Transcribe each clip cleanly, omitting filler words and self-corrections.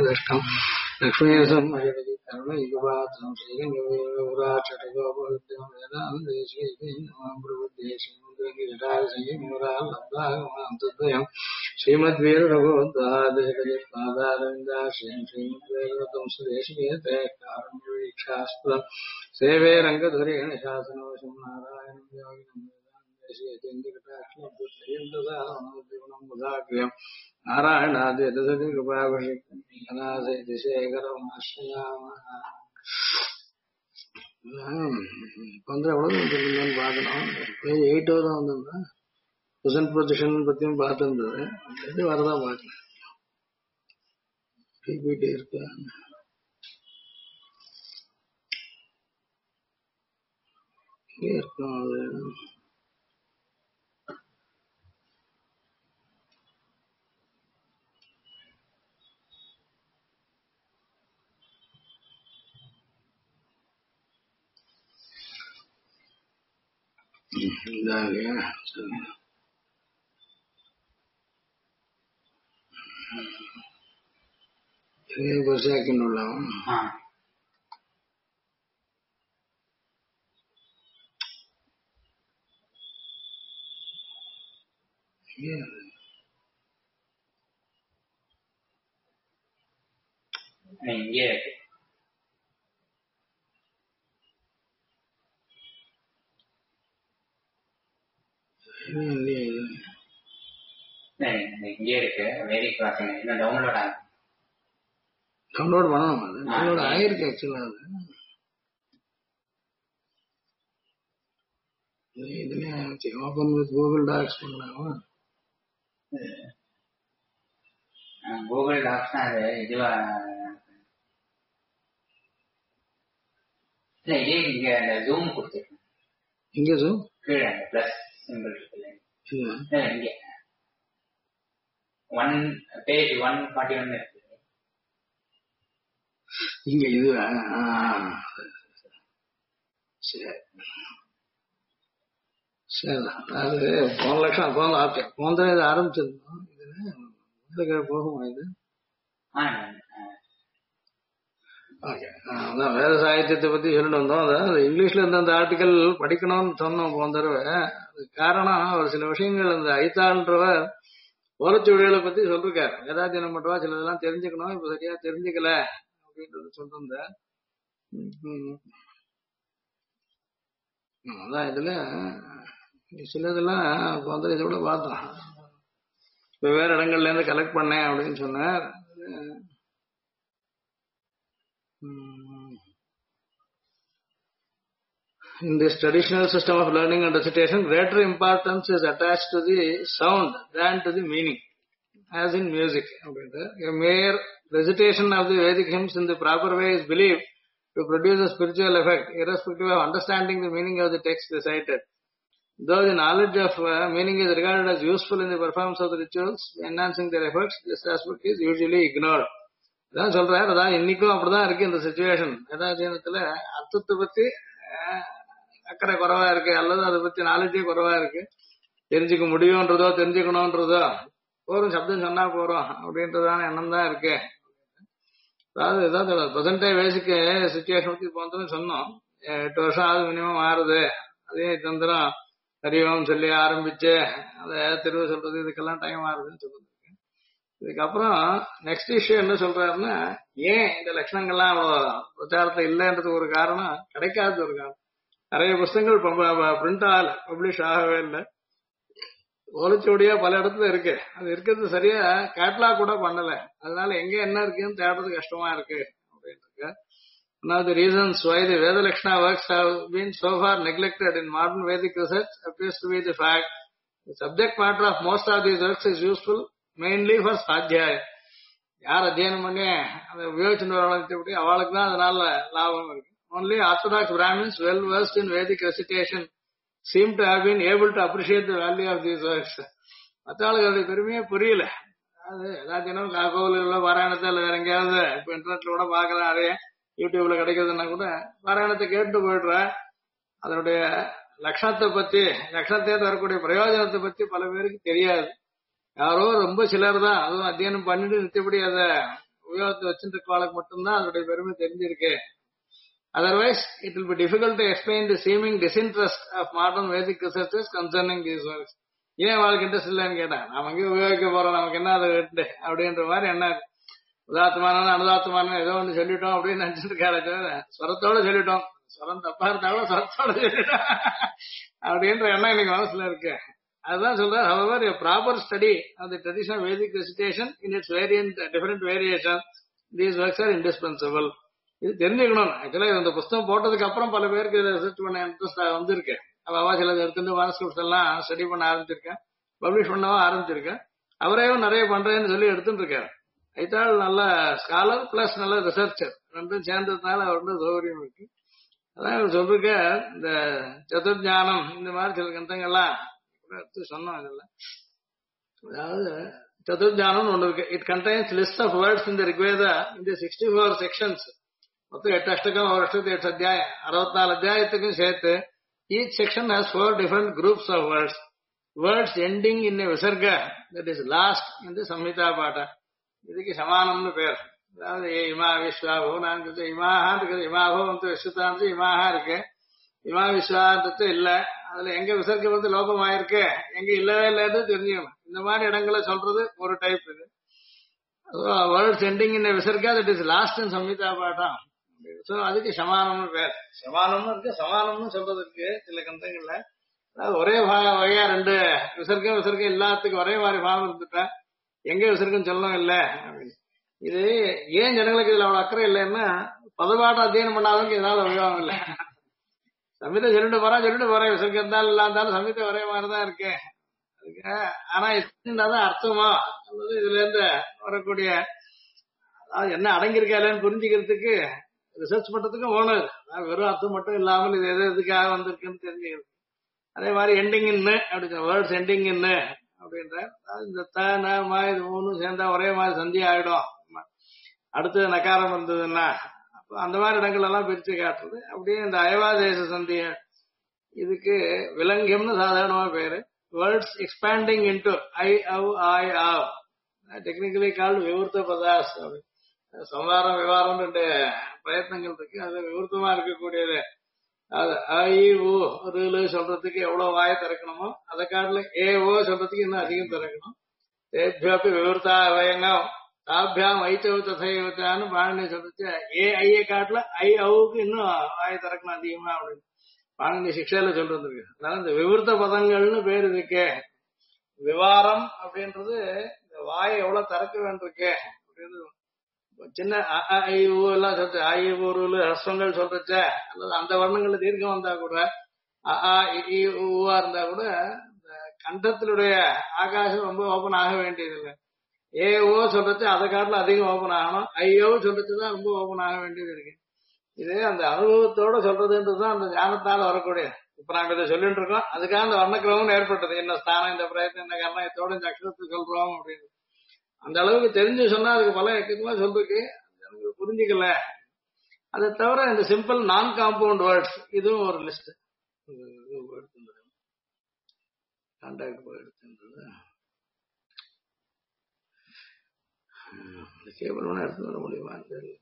श्रेष्ठम् लक्ष्मीसम् अजगति करुणैकपात्रम् श्रीरङ्गवीराचटगोपविद्यम् वेदान्तेश्वरीमुरालब्धागमान्तद्वयम् श्रीमद्वीररघोद्वादेकपादारविन्दाश्रयम् श्रीमद्वेदवतम् सुदेशिकेते कारुण्यवीक्षास्पदम् सेवे रङ्गधुरेण शासनवशम् नारायणम् योगिनम् பொசிஷன் பத்தியும் பார்த்துருந்தது எப்படி வரதா பார்க்கல பிபிடி இருக்கா இருக்கும் அது இல்லையா சரி செகண்ட் இங்கே இங்கே இருக்கு வேதிக் கிளாஸ் இன்னும் டவுன்லோட் ஆகும் டவுன்லோட் பண்ணணும் அது டவுன்லோட் ஆயிருக்கு ஆக்சுவலா அது இதுல ஓபன் வித் கூகுள் டாக்ஸ் பண்ணலாமா கூகுள் டாக்ஸ் அது இதுவா இல்ல இதே இங்க அந்த ஜூம் கொடுத்துருக்கேன் இங்க ஜூம் கீழே அந்த பிளஸ் சிம்பிள் இருக்குல்ல இங்க 1 பேஜ் 141 இருக்கு இங்க இது சரி சரி அது போன லட்சம் போன இது ஆரம்பிச்சிருந்தோம் இதுல போகுமா இது அதான் வேத சாகித்யத்தை பத்தி சொல்லிட்டு வந்தோம் அதாவது இங்கிலீஷ்ல இருந்த அந்த ஆர்டிக்கல் படிக்கணும்னு சொன்னோம் போன தடவை அது காரணம் ஒரு சில விஷயங்கள் அந்த ஐத்தான்றவர் ஓரச்சுவடிகளை பத்தி சொல்லிருக்காரு வேதாத்தியனம் பண்றவா சிலதெல்லாம் தெரிஞ்சுக்கணும் இப்ப சரியா தெரிஞ்சுக்கல அப்படின்றது சொல்லிருந்தேன் அதான் இதுல சிலதெல்லாம் வந்து இதை விட பார்த்தோம் வெவ்வேறு இடங்கள்ல இருந்து கலெக்ட் பண்ணேன் அப்படின்னு சொன்னார் In this traditional system of learning and recitation, greater importance is attached to the sound than to the meaning, as in music. A mere recitation of the Vedic hymns in the proper way is believed to produce a spiritual effect, irrespective of understanding the meaning of the text recited. Though the knowledge of meaning is regarded as useful in the performance of the rituals, enhancing their efforts, this aspect is usually ignored. அதான் சொல்றாரு அதான் இன்னைக்கும் அப்படிதான் இருக்கு இந்த situation வேதாத்தியனத்துல அர்த்தத்தை பத்தி அக்கறை குறைவா இருக்கு அல்லது அதை பத்தி நாலேஜே குறைவா இருக்கு தெரிஞ்சுக்க முடியும்ன்றதோ தெரிஞ்சுக்கணும்ன்றதோ போறோம் சப்தம் சொன்னா போறோம் அப்படின்றதான எண்ணம் தான் இருக்கு அதாவது ஏதாவது பிரசன்டே பேசிக் சிச்சுவேஷன் பத்தி போனதுன்னு சொன்னோம் 8 வருஷம் ஆகுது மினிமம் ஆறுது அதே தந்திரம் அறிவோம் சொல்லி ஆரம்பிச்சு அதை திரும்ப சொல்றது இதுக்கெல்லாம் டைம் ஆகுதுன்னு சொல்றது இதுக்கப்புறம் நெக்ஸ்ட் இஷ்யூ என்ன சொல்றாருன்னா ஏன் இந்த லட்சணங்கள்லாம் பிரச்சாரத்துல இல்லைன்றது ஒரு காரணம் கிடைக்காத ஒரு காரணம் நிறைய புத்தகங்கள் பிரிண்ட் ஆகல பப்ளிஷ் ஆகவே இல்லை ஓலைச்சுவடியா பல இடத்துல இருக்கு அது இருக்கிறது சரியா கேட்லாக் கூட பண்ணல அதனால எங்க என்ன இருக்குன்னு தேடுறது கஷ்டமா இருக்கு அப்படின்னு இருக்கு One of the reasons why the Veda Lakshana works have been so far neglected in modern Vedic research appears to be the fact the subject matter of most of these works is useful mainly for Sadhyaya. யார் அத்தியனம் பண்ணி அதை உபயோகிச்சுட்டு வரவழைத்து அவளுக்கு தான் அதனால லாபம் இருக்கு Only Orthodox Brahmins well versed in Vedic recitation seem to have been able to appreciate the value of these works. மற்றவர்களுடைய பெருமையே புரியல அது ஏதாச்சும் கோவில்கள பாராயணத்தை இல்லை வேற எங்கேயாவது இப்ப இன்டர்நெட்ல கூட பாக்கலாம் நிறைய யூடியூப்ல கிடைக்கிறதுனா கூட பாராயணத்தை கேட்டு போயிடுற அதனுடைய லட்சணத்தை பத்தி லட்சணத்தை வரக்கூடிய பிரயோஜனத்தை பத்தி பல பேருக்கு தெரியாது யாரோ ரொம்ப சிலர் தான் அதுவும் அத்தியனம் பண்ணிட்டு நித்தபடி அதை உபயோகத்தை வச்சுட்டு இருக்கவாளுக்கு மட்டும்தான் அதனுடைய பெருமை தெரிஞ்சிருக்கு. Otherwise, it will be difficult to explain the seeming disinterest of modern Vedic researchers concerning these works. ஏன் வாழ்க்கை இன்ட்ரெஸ்ட் இல்லைன்னு கேட்டா, நாம அங்கேயும் உபயோகிக்க போறோம், நமக்கு என்ன அதை விட்டு அப்படின்ற மாதிரி என்ன உதாத்தமான அனுதாத்தமான ஏதோ ஒன்று சொல்லிட்டோம் அப்படின்னு நினைச்சிட்டு இருக்காரு. ஸ்வரத்தோட சொல்லிட்டோம், ஸ்வரம் தப்பா இருந்தாலும் ஸ்வரத்தோட சொல்லிட்டோம் அப்படின்ற எண்ணம் எனக்கு மனசுல இருக்கு. அதுதான் சொல்றாரு. However, a proper study of the traditional Vedic recitation in its different variations, these works are indispensable. இது தெரிஞ்சுக்கணும். ஆக்சுவலா இந்த புத்தகம் போட்டதுக்கு அப்புறம் பல பேருக்கு ரிசர்ச் பண்ண இன்ட்ரெஸ்ட் வந்திருக்கு. அவ சில எடுத்துட்டு மானஸ்கிரிப்ட்ஸ் எல்லாம் ஸ்டடி பண்ண ஆரம்பிச்சிருக்கேன், பப்ளிஷ் பண்ணவும் ஆரம்பிச்சிருக்கேன். அவரையும் நிறைய பண்றேன்னு சொல்லி எடுத்துட்டு இருக்காரு. ஐத்தாள் நல்ல ஸ்காலர் பிளஸ் நல்ல ரிசர்ச்சர், ரெண்டும் சேர்ந்ததுனால அவருக்கு சௌகரியம் இருக்கு. அதான் இவர் சொல்லிருக்க இந்த சதுர்ஞானம் இந்த மாதிரி சில கிரந்தங்கள்லாம் எடுத்து சொன்னோம். இதெல்லாம் அதாவது சதுர்ஞானம் ஒண்ணு இருக்கு. It contains list of words இந்த ரிக்வேதா இந்த 64 செக்ஷன்ஸ். மொத்தம் 8 அஷ்டகம், 1 அஷ்டத்து 8 அத்தியாயம், 64 அத்தியாயத்துக்கும் சேர்த்து each section has 4 different groups of words ending in a visarga that is last in the samhita pata. இதுக்கு சமானம்னு பேர். அதாவது இமா விஸ்வாபோ நான் இமாஹா இருக்குது, இமாபோ வந்து விஸ்வதாந்து இமாஹா இருக்கு, இமா விஸ்வாந்தத்து இல்ல. அதுல எங்க விசர்க்கம் வந்து லோபம் ஆயிருக்கு, எங்க இல்லவே இல்லன்னு தெரிஞ்சுக்கணும். இந்த மாதிரி இடங்களை சொல்றது ஒரு டைப். இது words ending in visarga that is lost in samhita பாடம். சோ அதுக்கு சமானம்னு பேர். சமானம்னு இருக்கு, சமானம்னு சொல்றதுக்கு சில கந்தங்கள்ல அதாவது ஒரே வகையா 2 விசர்க்கம் எல்லாத்துக்கும் ஒரே மாதிரி பாவம் இருந்துட்டா எங்க விசர்க்கம் சொல்லணும் இல்ல அப்படின்னு. இது ஏன் ஜனங்களுக்கு இதுல அவ்வளவு அக்கறை இல்லைன்னா பதபாட்டம் அத்தியனம் பண்ணாதவங்க இதனால உபயோகம் இல்லை. சமீதை சொல்லிட்டு போறேன் விசர்க்கம் இருந்தாலும் இல்லாந்தாலும் சமீதை ஒரே மாதிரிதான் இருக்கு. அதுக்கு ஆனா இருந்தாதான் அர்த்தமா அல்லது இதுல இருந்து வரக்கூடிய அதாவது என்ன அடங்கியிருக்கா இல்லைன்னு புரிஞ்சுக்கிறதுக்கு ரிசர்ச் பண்றதுக்கும் ஓனர் வெறும் அர்த்தம் மட்டும் இல்லாமல் இது எதுக்காக வந்திருக்குன்னு தெரிஞ்சுக்கிறது. அதே மாதிரி எண்டிங் இன்னு அப்படி வேர்ட்ஸ் எண்டிங் இன்னு அப்படின்ற இந்த த ந ம இது 3 சேர்ந்தா ஒரே மாதிரி சந்தி ஆயிடும். அடுத்து நகாரம் இருந்ததுன்னா அந்த மாதிரி இடங்கள் எல்லாம் பிரிச்சு காட்டுறது. அப்படியே இந்த அயவாதேச சந்தி இதுக்கு விலங்கியம்னு சாதாரணமா பேரு. வேர்ட்ஸ் எக்ஸ்பேண்டிங் இன்டு ஐ அவ் ஆய் ஆவ் டெக்னிக்கலி கால்டு விவருத்த பதாஸ். சம்வாரம் விவாரம் 2 பிரயத்னங்கள் இருக்கு. அது விவருத்தமா இருக்கக்கூடியது. அது ஐ ஓ சொல்றதுக்கு எவ்வளவு வாய திறக்கணுமோ அதை காட்டுல ஏ ஓ சொல்றதுக்கு இன்னும் அதிகம் திறக்கணும். தேபியாப்பி விவருத்தா வயங்கம் தாபியாம் ஐச்சவு தசைவத்தான்னு பாணினி சொல்லிச்சு. ஏ ஐய காட்டுல ஐ அவுக்கு இன்னும் வாய திறக்கணும் அதிகமா அப்படின்னு பாணினி சிக்ஷையில சொல்லிருக்கு. அதனால இந்த விவருத்த பதங்கள்னு பேர் இருக்கு. விவாரம் அப்படின்றது இந்த வாயை எவ்வளவு திறக்க வேண்டியிருக்கு அப்படின்னு சின்ன எல்லாம் சொல்ற ஐயூருல ஹஸ்வங்கள் சொல்றச்ச அல்லது அந்த வர்ணங்கள்ல தீர்க்கம் வந்தா கூட ஊவா இருந்தா கூட இந்த கண்டத்தினுடைய ஆகாசம் ரொம்ப ஓபன் ஆக வேண்டியது இல்லை. ஏஓ சொல்றது அதை காட்டில அதிகம் ஓபன் ஆகணும். ஐயோ சொல்றதுதான் ரொம்ப ஓபன் ஆக வேண்டியது இருக்கு. இது அந்த அனுபவத்தோட சொல்றதுன்றதுதான் அந்த ஞானத்தால வரக்கூடிய. இப்ப நாங்க இதை சொல்லிட்டு இருக்கோம், அதுக்காக அந்த வர்ணக்கிரமம் ஏற்பட்டது. என்ன ஸ்தானம், இந்த பிரயத்தனம், இந்த காரணம், இதோட இந்த அக்ஷரத்தை சொல்றோம் அப்படின்னு அந்த அளவுக்கு தெரிஞ்சு சொன்னா அதுக்கு பல எக்கமா சொல்றதுக்கு புரிஞ்சுக்கல. அதை தவிர இந்த சிம்பிள் நான் காம்பவுண்ட் வேர்ட்ஸ் இதுவும் ஒரு லிஸ்ட். கான்டாக்ட் எடுத்துன்றது கேபிள் வேணா எடுத்து வர முடியுமா?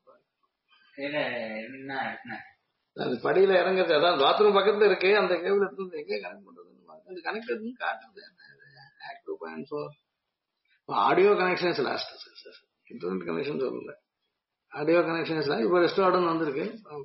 அது படியில இறங்குறது. அதான் பாத்ரூம் பக்கத்துல இருக்கு. அந்த கேபிள் எடுத்து எங்க கனெக்ட் பண்றதுன்னு அது கனெக்ட் எடுத்து காட்டுறது. ஆக்ட் 2.4 audio connections lost sir, internet connection சொல்லல. ஆடியோ கனெக்ஷன்ஸ்ல இப்போ ரெஸ்டார்டன் வந்திருக்கு.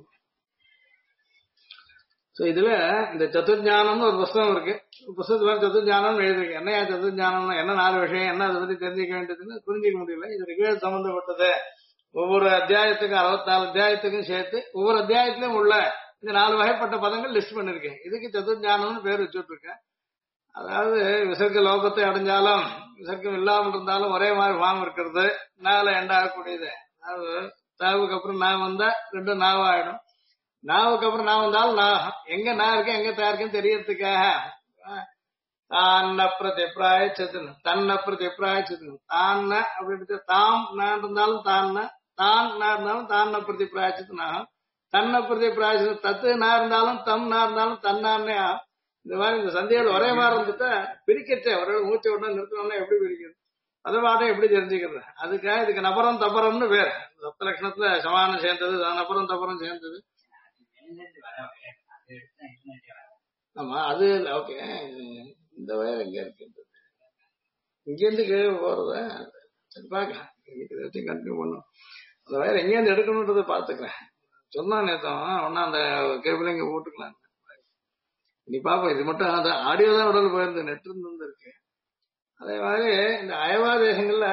சோ இதுல இந்த சதுர்ஞானம்னு ஒரு புஸ்தகம் இருக்கு. புஸ்தகத்து மேல சதுர்ஞானம் எழுதிருக்கு. என்னையா சதுர்ஞானம்னா என்ன 4 விஷயம் என்ன அதை பத்தி தெரிஞ்சுக்க வேண்டியதுன்னு புரிஞ்சிக்க முடியல. இது ரிக்வேத சம்பந்தப்பட்டது. ஒவ்வொரு அத்தியாயத்துக்கும் 64 அத்தியாயத்துக்கும் சேர்த்து ஒவ்வொரு அத்தியாயத்திலும் உள்ள இந்த 4 வகைப்பட்ட பதங்கள் லிஸ்ட் பண்ணிருக்கேன். இதுக்கு சதுர்ஞானம்னு பேர் வச்சுட்டு இருக்கேன். அதாவது விசர்க்க லோகத்தை அடைஞ்சாலும் விசர்க்கம் இல்லாமல் இருந்தாலும் ஒரே மாதிரி ஃபார்ம் இருக்கிறது. நால எண்டாகக்கூடியது. அதாவது தாவுக்கு அப்புறம் நான் வந்தா 2 நாவாயிடும். நாவுக்கு அப்புறம் நான் வந்தாலும் நான் எங்க நான் இருக்கேன் எங்க தா இருக்கேன்னு தெரியறதுக்காக தான்ன பிரதிபிராயச்சதுன்னு தன்ன பிரதிபிராயச்சதுன்னு தான்ன அப்படின்னு தாம் நான் இருந்தாலும் தான்ன தான் நான் இருந்தாலும் தான்ன பிரதிபிராயச்சதுன்னா தன்ன பிரதிபிராயச்சது தத்து நான் இருந்தாலும் தம் நான் இருந்தாலும் தன்னான்னே. இந்த மாதிரி இந்த சந்தையோட ஒரே மாதிரி இருந்துட்டா பிரிக்கச்சே ஒரு மூச்சை உடனே நிறுத்தணும்னா எப்படி பிரிக்கிறது? பதபாடம் எப்படி தெரிஞ்சுக்கிறது? அதுக்காக இதுக்கு நபரம் தபரம்னு பேர். சப்த லட்சணத்துல சமானம் சேர்ந்தது, நபரம் தபரம் சேர்ந்தது. ஆமா, அது ஓகே. இந்த வயர் எங்க இருக்கு? இங்கேருந்து கீழே போறத சரி பாக்கலாம், கண்டினியூ பண்ணும். அந்த வயர் எங்கேருந்து எடுக்கணுன்றதை பாத்துக்கிறேன். சொன்னா நேத்தம் ஒன்னா அந்த கேபிள் இங்க போட்டுக்கலாம். நீ பாப்போம், இது மட்டும் ஆடியோ தான் உடல் போயிருந்து, நெட் இருந்து இருக்கு. அதே மாதிரி இந்த அயவா தேசங்கள்ல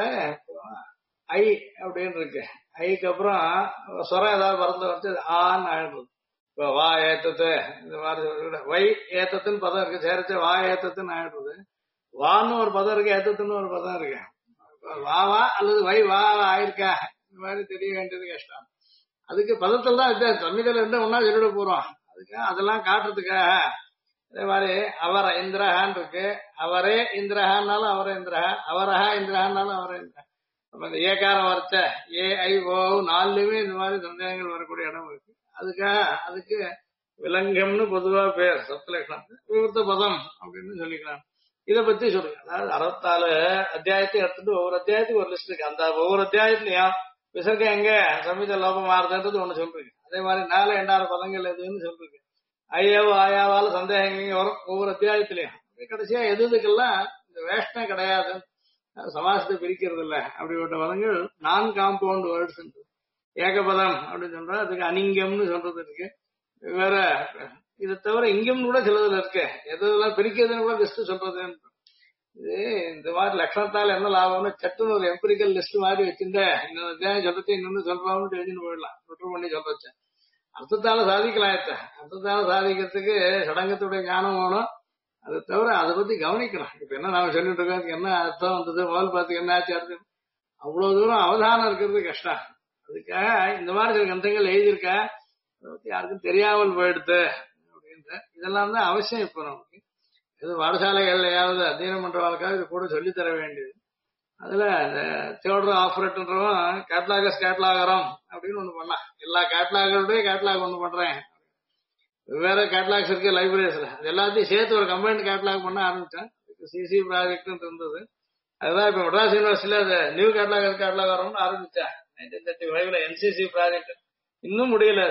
ஐ அப்படின்னு இருக்கு. ஐக்கு அப்புறம் சொரம் ஏதாவது பறந்து வச்சு ஆன்னு ஆயிடுறது. இப்போ வா ஏத்தத்து இந்த மாதிரி வை ஏத்தத்துன்னு பதம் இருக்கு, சேரச்சு வா ஏத்தத்துன்னு ஆயிடுறது. வான்னு ஒரு பதம் இருக்கு, ஏத்தத்துன்னு ஒரு பதம் இருக்கு. வா வா அல்லது வை வா ஆயிருக்கா, இந்த மாதிரி தெரிய வேண்டியது கஷ்டம். அதுக்கு பதத்தில் தான் வித்தியாசம். தமிழில் இருந்து ஒன்னா சொல்லிட போறோம். அதுக்கு அதெல்லாம் காட்டுறதுக்காக அதே மாதிரி அவர இந்திரஹான் இருக்கு. அவரே இந்திரஹான்னாலும் அவரே இந்திரஹா, அவரஹா இந்திரஹான்னாலும் அவரே இந்திரஹா. நம்ம இந்த ஏகாரம் வரைச்ச ஏ ஐ ஓ நாலுலயுமே இந்த மாதிரி சந்தேகங்கள் வரக்கூடிய இடம் இருக்கு. அதுக்கு விலங்கம்னு பொதுவா பேர். சப்தலட்சணம் விவருத்த பதம் அப்படின்னு சொல்லிக்கலாம். இதை பத்தி சொல்லுங்க. அதாவது 64 அத்தியாயத்தை எடுத்துட்டு ஒவ்வொரு அத்தியாயத்துக்கு ஒரு லிஸ்ட் இருக்கு. அந்த ஒவ்வொரு அத்தியாயத்திலையும் விசர்க்கம் எங்க சமீத லோபம் மாறுதுன்றது ஒண்ணு சொல்றீங்க. அதே மாதிரி 4 8 பதங்கள் எதுன்னு சொல்றீங்க. ஐயாவோ ஆயாவால சந்தேகம் வரும் ஒவ்வொரு அத்தியாயத்திலையும். கடைசியா எதுக்கெல்லாம் இந்த வேஷ்டம் கிடையாது, சமாசத்தை பிரிக்கிறது இல்ல, அப்படிப்பட்ட பதங்கள் நான் காம்பவுண்ட் வேர்ட்ஸ். ஏகபதம் அப்படின்னு சொல்றா, அதுக்கு அனிங்கம்னு சொல்றது இருக்கு. வேற இதை தவிர இங்கம் கூட சிலதுல இருக்கு. எதெல்லாம் பிரிக்கிறதுன்னு கூட லிஸ்ட் சொல்றது. இது இந்த மாதிரி லட்சணத்தால் என்ன லாபம்னு சட்டுன்னு ஒரு எம்பரிக்கல் லிஸ்ட் மாதிரி வச்சிருந்த இன்னொரு அத்தியாயம் சொல்றது இன்னொன்னு சொல்றான்னு தெரிஞ்சுன்னு போயிடலாம். விட்டு பண்ணி சொல்றச்ச அர்த்தத்தால சாதிக்கலாம். அர்த்தத்தால சாதிக்கிறதுக்கு சடங்கத்துடைய ஞானம் வேணும். அதை தவிர அதை பத்தி கவனிக்கலாம். இப்ப என்ன நாம சொல்லிட்டு இருக்கோம், என்ன அர்த்தம் வந்தது, முதல் பார்த்து என்ன ஆச்சு, அர்த்தம் அவ்வளவு தூரம் அவதானம் இருக்கிறது கஷ்டம். அதுக்காக இந்த மாதிரி சில கிரந்தங்கள் எழுதியிருக்கா, அதை பத்தி யாருக்கும் தெரியாமல் போயிடுது அப்படின்ற இதெல்லாம் தான் அவசியம். இப்ப நமக்கு இது பாடசாலைகள்லையாவது அத்தியனம் பண்றவர்களுக்காக இது கூட சொல்லித்தர வேண்டியது. அதுல இந்த தியோடர் ஆஃபரேட்ன்றவன் கேட்லாகஸ் கேட்லாகரம் அப்படின்னு ஒண்ணு பண்ணான். எல்லா கேட்லாகருடைய கேட்லாக் ஒண்ணு பண்றேன். வேற கேட்லாக்ஸ் இருக்கு லைப்ரரிஸ்ல, அது எல்லாத்தையும் சேர்த்து ஒரு கம்பைன்ட் கேட்லாக் பண்ண ஆரம்பிச்சேன். சிசி ப்ராஜெக்ட் இருந்தது. அதுதான் இப்ப மெட்ராஸ் யூனிவர்சிட்டியில அது நியூ கேட்லாக் வரும்னு ஆரம்பிச்சேன் 1935ல. என்சிசி ப்ராஜெக்ட் இன்னும் முடியல.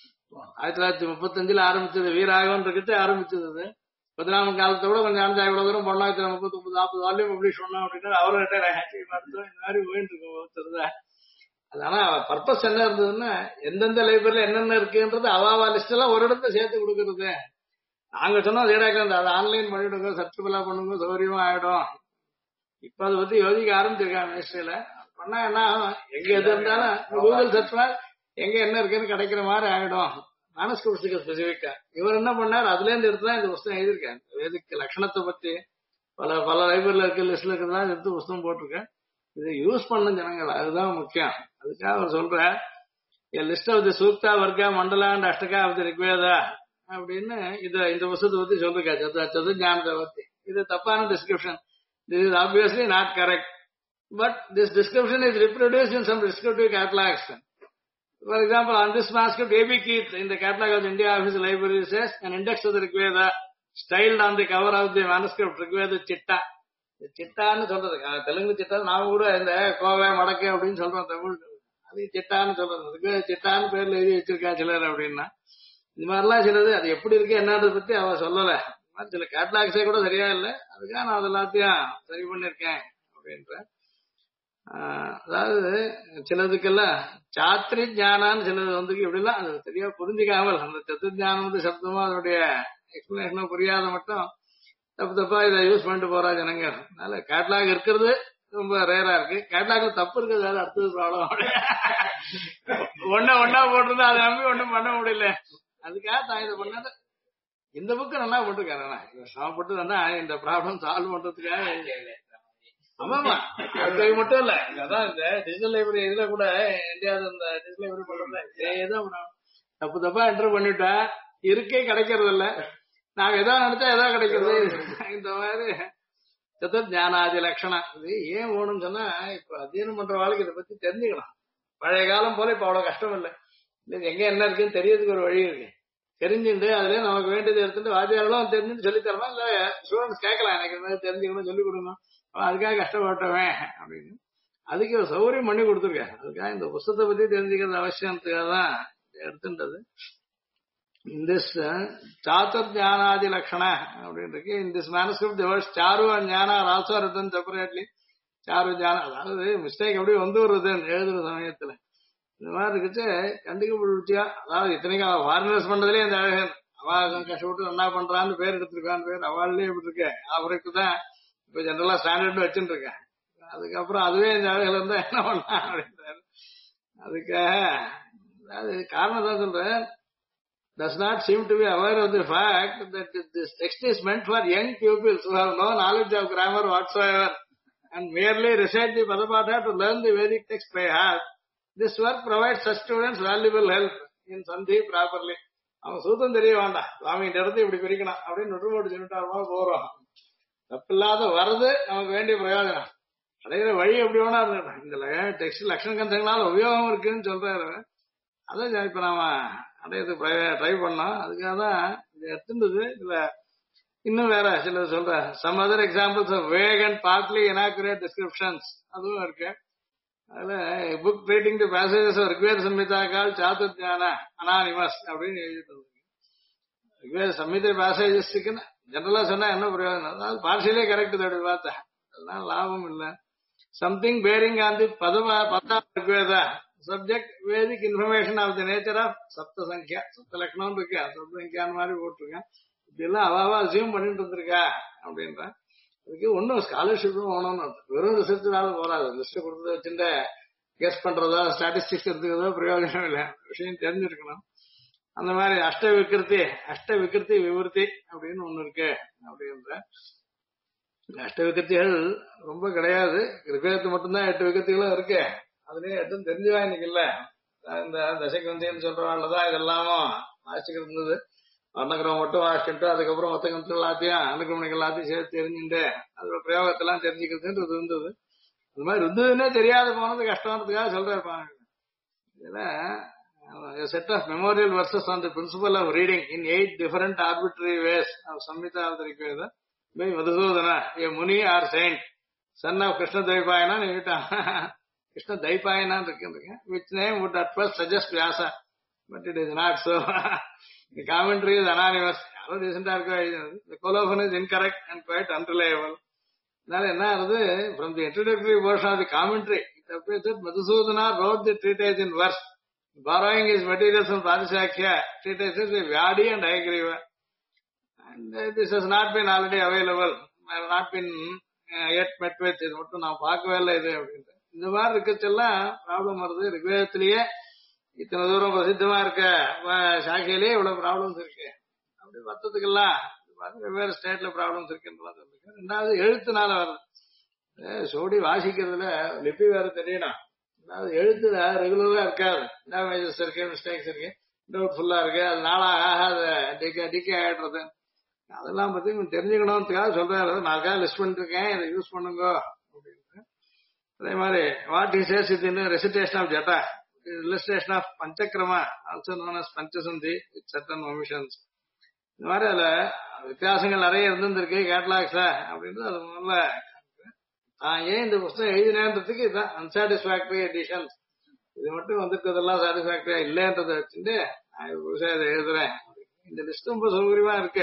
1935 ஆரம்பிச்சது. வீராகவன் இருக்கிட்டு ஆரம்பிச்சது. 14 காலத்தை விட கொஞ்சம் ஆனந்தா இவ்வளவு தூரம் 1939 40 வால்யூம் பப்ளிஷ் பண்ணோம் அப்படின்னா அவரும் ரிட்டையர் ஆகி இந்த மாதிரி போயிட்டு இருக்கு. அது ஆனா பர்பஸ் என்ன இருந்ததுன்னா, எந்தெந்த லைப்ரரியில என்னென்ன இருக்குன்றது அவாவா லிஸ்ட் எல்லாம் ஒரு இடத்துல சேர்த்து கொடுக்கறது. நாங்க சொன்னா லேடாக்க அதை ஆன்லைன் பண்ணிவிடுங்க, சர்ச்சுபலா பண்ணுங்க, சௌகரியமா ஆயிடும். இப்ப அதை பத்தி யோசிக்க ஆரம்பிச்சிருக்காங்க மினிஸ்ட்ரியில. பண்ணா என்ன ஆகும், எங்க எது இருந்தாலும் கூகுள் சர்ச் பண்ணா எங்க என்ன இருக்குன்னு கிடைக்கிற மாதிரி ஆயிடும். மானஸ்கிரிப்ட்ஸுக்கு ஸ்பெசிபிக்கா இவர் என்ன பண்ணார், அதுல இருந்து எடுத்துதான் இந்த புத்தகம் எழுதியிருக்காங்க. வேதிக்கு லட்சணத்தை பத்தி பல லைப்ரரியில இருக்க லிஸ்ட்ல இருக்கிறதா எடுத்து புத்தகம் போட்டிருக்கேன். இதை யூஸ் பண்ண ஜனங்கள், அதுதான் முக்கியம். அதுக்காக அவர் சொல்ற list of the sukta varga mandala and ashtaka of the Rigveda அப்படின்னு இந்த புத்தகத்தை பத்தி சொல்லிருக்கா. ஞானத்தை பத்தி இது தப்பான description. This is obviously not correct, but this description is reproduced in some descriptive catalogs. For example, on this manuscript, A.B. Keith in the catalog of the India Office Library says an index to the Rigveda styled on the cover of the manuscript Rigveda Chitta. சிட்டான்னு சொல்றது தெலுங்கு சிட்டா, நாம கூட இந்த கோவை மடக்கு அப்படின்னு சொல்றோம் தமிழ். அது சிட்டான்னு சொல்றது, சிட்டான்னு பேர்ல எழுதி வச்சிருக்கா சிலர் அப்படின்னா. இது மாதிரிலாம் சிலது அது எப்படி இருக்கு என்னன்றதை பத்தி அவ சொல்லல. சில கேட்லாக்ஸே கூட சரியா இல்லை, அதுக்காக நான் அது எல்லாத்தையும் சரி பண்ணிருக்கேன் அப்படின்ற. அதாவது சிலதுக்கெல்லாம் சாத்திரி ஞானான்னு சிலது வந்து இப்படிலாம் அது சரியா புரிஞ்சுக்காமல் அந்த சத்துர்ஞானம் சப்தமா அதனுடைய எக்ஸ்பிளேஷனும் புரியாத மட்டும் தப்பா இதை யூஸ் பண்ணிட்டு போறா ஜனங்க. அதனால கேட்லாக் இருக்கிறது ரொம்ப ரேரா இருக்கு. கேட்லாக்ல தப்பு இருக்கிறது அடுத்தது ப்ராப்ளம். ஒன்னா போட்டிருந்தா அதை நம்பி ஒண்ணும் பண்ண முடியல. அதுக்காக தான் இதை பண்ணது. இந்த புக்கு நல்லா போட்டிருக்காரு, சமப்பட்டு தானே இந்த ப்ராப்ளம் சால்வ் பண்றதுக்காக. ஆமாமா, அது மட்டும் இல்ல, அதான் இந்த டிஜிட்டல் லைப்ரரி இதுல கூட இந்தியாவில் இந்த டிஜிட்டல் லைப்ரரி பண்றதுல தப்பா என்டர் பண்ணிட்டா இருக்கே கிடைக்கிறது இல்ல. நாங்க எதா நினைச்சா எதா கிடைக்கிறது. இந்த மாதிரி ஞானாதி லட்சணம் இது ஏன் வேணும்னு சொன்னா, இப்ப அத்தியனம் பண்ற வாழ்க்கை இதை பத்தி தெரிஞ்சுக்கலாம். பழைய காலம் போல இப்ப அவ்வளவு கஷ்டம் இல்லை. எங்க என்ன இருக்குன்னு தெரியறதுக்கு ஒரு வழி இருக்கு. தெரிஞ்சுட்டு அதுல நமக்கு வேண்டியது எடுத்துட்டு வாத்தியார்களும் தெரிஞ்சுட்டு சொல்லி தரலாம். இல்ல ஸ்டூடெண்ட்ஸ் கேட்கலாம், எனக்கு இந்த மாதிரி தெரிஞ்சுக்கணும் சொல்லி கொடுங்க. அதுக்காக கஷ்டப்பட்டவன் அப்படின்னு அதுக்கு ஒரு சௌகரியம் பண்ணி கொடுத்துருக்கேன். அதுக்காக இந்த புஸ்தத்தை பத்தி தெரிஞ்சுக்கிறது அவசியத்துக்காக தான் எடுத்துட்டது. இந்த சாத்துர் ஞானாதி லட்சண அப்படின்னு இருக்கு. இந்த this manuscript the words charu and gnana are also written separately. சாரு ஞானம் அதாவது மிஸ்டேக் எப்படி வந்து வருது எழுதுற சமயத்துல இந்த மாதிரி இருக்குச்சு கண்டுபிடிச்சியா. அதாவது இத்தனைக்கு அவ ஃபாரினர்ஸ் பண்றதுலயே அந்த அழகன் அவள் கஷ்டப்பட்டு என்ன பண்றான்னு பேர் எடுத்திருக்கான்னு பேர் அவள்லயே இப்படி இருக்கேன். அவருக்கு தான் இப்ப ஜெனரலா ஸ்டாண்டர்ட் வச்சுட்டு இருக்கேன். அதுக்கப்புறம் அதுவே இந்த அழகுல இருந்தா என்ன பண்ணா அப்படின்றாரு. அதுக்காக அது காரணம் தான் சொல்றேன். Does not seem to be aware of the fact that this text is meant for young pupils who have no knowledge of grammar whatsoever and merely recite the Padapatha to learn the Vedic text by heart. This work provides such students valuable help in Sandhi properly. அவன் சூத்தம் தெரிய வேண்டாம், சுவாமி இந்த இடத்தை இப்படி பிரிக்கணும் அப்படின்னு நுட்போட்டு சொல்லிட்டாருமா போறோம். தப்பில்லாத வர்றது நமக்கு வேண்டிய பிரயோஜனம். அடைகிற வழி எப்படி வேணா இருக்கட்டும். இந்த டெக்ஸ்ட் லட்சண கந்தங்களால உபயோகம் இருக்குன்னு சொல்றாரு. அதான் இப்ப நாம அடையது ட்ரை பண்ணோம். அதுக்காக தான் இது எடுத்துருந்தது. இதுல இன்னும் வேற சில சொல்ற some other examples of vague and partly inaccurate descriptions அதுவும் இருக்கு. அதுல book treating the passages of Rigveda samhita call chaturgnana anonymous அப்படின்னு எழுதிட்டு ரிக்வேத சம்ஹிதை பேசேஜஸ்க்கு ஜெனரலா சொன்னா என்ன பிரயோஜனம்? அதாவது பார்ஷியலே கரெக்ட் அப்படி பார்த்தா அதெல்லாம் லாபம் இல்லை. Something bearing on the pada Rigveda subject Vedic information of the nature of சப்த சங்கியா சப்த லக்னம் இருக்கு சப்த சங்கியான் மாதிரி போட்டிருக்கேன். இப்படி எல்லாம் அவாவா அசியூம் பண்ணிட்டு இருந்திருக்கா அப்படின்ற அதுக்கு ஒன்னும் ஸ்காலர்ஷிப்பும் வேணும்னு வெறும் ரிசர்ச்னால போறாது. லிஸ்ட் கொடுத்ததை வச்சுட்டு கெஸ் பண்றதோ ஸ்டாட்டிஸ்டிக்ஸ் எடுத்துக்கிறதோ பிரயோஜனம் இல்லை. விஷயம் தெரிஞ்சிருக்கணும். அந்த மாதிரி அஷ்ட விகிருத்தி விவருத்தி அப்படின்னு ஒண்ணு இருக்கு. அப்படின்ற அஷ்ட விகிருத்திகள் ரொம்ப கிடையாது. ரிபேரத்து மட்டும்தான் 8 விகிருத்திகளும் இருக்கு. அதுலயே எதுவும் தெரிஞ்சுவா இன்னைக்கு இல்ல. இந்த தசகிரந்தின்னு சொல்றவாள்லதான் இதெல்லாமும் வாசிச்சுக்கிட்டு இருந்தது. வர்ணகிரகம் மட்டும் வாசிச்சுட்டு அதுக்கப்புறம் மொத்த கிரந்தம் எல்லாத்தையும் அனுகிரமணிகள் எல்லாத்தையும் சேர்த்து தெரிஞ்சுட்டு அதோட பிரயோகத்தெல்லாம் தெரிஞ்சுக்கிறதுன்றது இருந்தது. அது மாதிரி இருந்ததுன்னே தெரியாத போனது கஷ்டம்ன்றதுக்காக சொல்றேன். இதுல set of memorial verses on the principle of reading in 8 different arbitrary ways of samhita of the Rigveda by Madhusudana a muni or saint son of Krishna Dvaipayana நீட்டான். கிருஷ்ண தைபாயனான்னு இருக்கு. Which name would at first suggest Vyasa but it is not so. The commentary is anonymous. யாரோ ரீசெண்டா இருக்கா the colophon is incorrect and quite unreliable. அதனால என்ன ஆகுது? From the introductory portion of the commentary it appears that Madhusudana wrote the treatise in verse, borrowing his materials from Pradishakya treatises by Vyadi and Hayagriva. And this has not been already available, have not been yet met with. இது மட்டும் நான் பார்க்கவே இல்லை இது அப்படின்ட்டு. இந்த மாதிரி இருக்கச்செல்லாம் problem வருது. ரிக்வேதத்திலேயே இத்தனை தூரம் பிரசித்தமா இருக்க சாக்கையிலேயே இவ்வளவு ப்ராப்ளம்ஸ் இருக்கு. அப்படி மொத்தத்துக்கெல்லாம் வெவ்வேறு ஸ்டேட்ல ப்ராப்ளம்ஸ் இருக்குன்னு சொல்லிருக்கேன். ரெண்டாவது எழுத்துனால வருது. சோடி வாசிக்கிறதுல லிபி வேற தெரியணும். அதாவது எழுத்துல ரெகுலரா இருக்காது. டேமேஜஸ் இருக்கு, மிஸ்டேக்ஸ் இருக்கு, டவுட்ஃபுல்லா இருக்கு. அது நாளாக அதை டிகே ஆயிடுறது. அதெல்லாம் பத்தி தெரிஞ்சுக்கணும்னுக்காக சொல்றாரு. நான் லிஸ்ட் பண்ணிட்டு இருக்கேன், இதை யூஸ் பண்ணுங்க அப்படின்னு. அதே மாதிரி what he says it in recitation of jata illustration of Panchakrama, also known as Panchasandhi, with certain omissions. இந்த மாதிரி அதுல வித்தியாசங்கள் நிறைய இருந்திருக்கு கேட்டலாக்ஸ்ல அப்படின்னு அது முதல்ல ஏன் இந்த புத்தகம் எழுதினேன்றதுக்கு இதுதான் அன்சாட்டிஸ்பாக்டரி எடிஷன்ஸ். இது மட்டும் வந்துருக்கிறதெல்லாம் சாட்டிஸ்பாக்டரியா இல்லைன்றதை வச்சுட்டு நான் இதை எழுதுறேன். இந்த லிஸ்ட் ரொம்ப சௌகரியமா இருக்கு.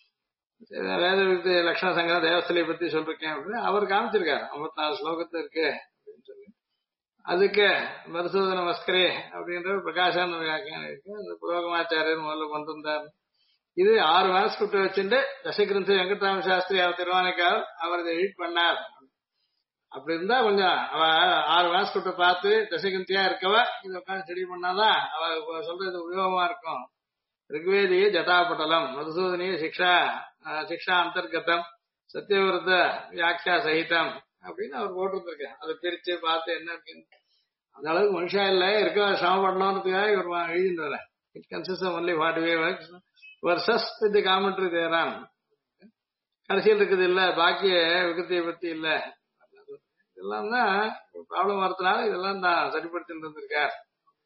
வேத விருத்தி லட்சண சங்கர தேவஸ்தலியை பத்தி சொல்லிருக்கேன் அப்படின்னு அவர் காமிச்சிருக்காரு. 54 ஸ்லோகத்து இருக்கு அப்படின்னு சொல்லி அதுக்கு மதுசூதன மஸ்கரே அப்படின்ற பிரகாசான வியாக்கியானம் இருக்கு. அந்த புரோகமாச்சாரியர் முதல்ல கொண்டு வந்தார். இது 6 மேனஸ்கிரிப்ட் வச்சுட்டு தசகிரந்தி வெங்கட்ராம சாஸ்திரி அவர் திருவானைக்கால் அவர் இதை எடிட் பண்ணார். அப்படி இருந்தா கொஞ்சம் அவ 6 மேனஸ்கிரிப்ட பார்த்து தசகிரந்தியா இருக்கவ இதை உட்காந்து ஸ்டடி பண்ணாதான் அவ சொல்றது உபயோகமா இருக்கும். ரிக்வேதிய ஜட்டாபட்டலம், மதுசூதனிய சிக்ஷா அந்தர்கதம், சத்தியவிரத வியாக்கியா சகிதம் அப்படின்னு அவர் போட்டிருந்திருக்கேன். அதை பிரிச்சு பார்த்து என்ன இருக்குன்னு அந்த அளவுக்கு மனுஷா இல்ல இருக்க சிரமப்படணும்ன்றதுக்காக இவர் எழுதிட்டு வர. It consist of only 40 works versus with the commentary thereon. கடைசியில் இருக்குது இல்ல, பாக்கிய விகத்தியை பத்தி இல்ல. இதெல்லாம் தான் ப்ராப்ளம் வரதுனால இதெல்லாம் தான் சரிப்படுத்திட்டு இருந்திருக்கார்.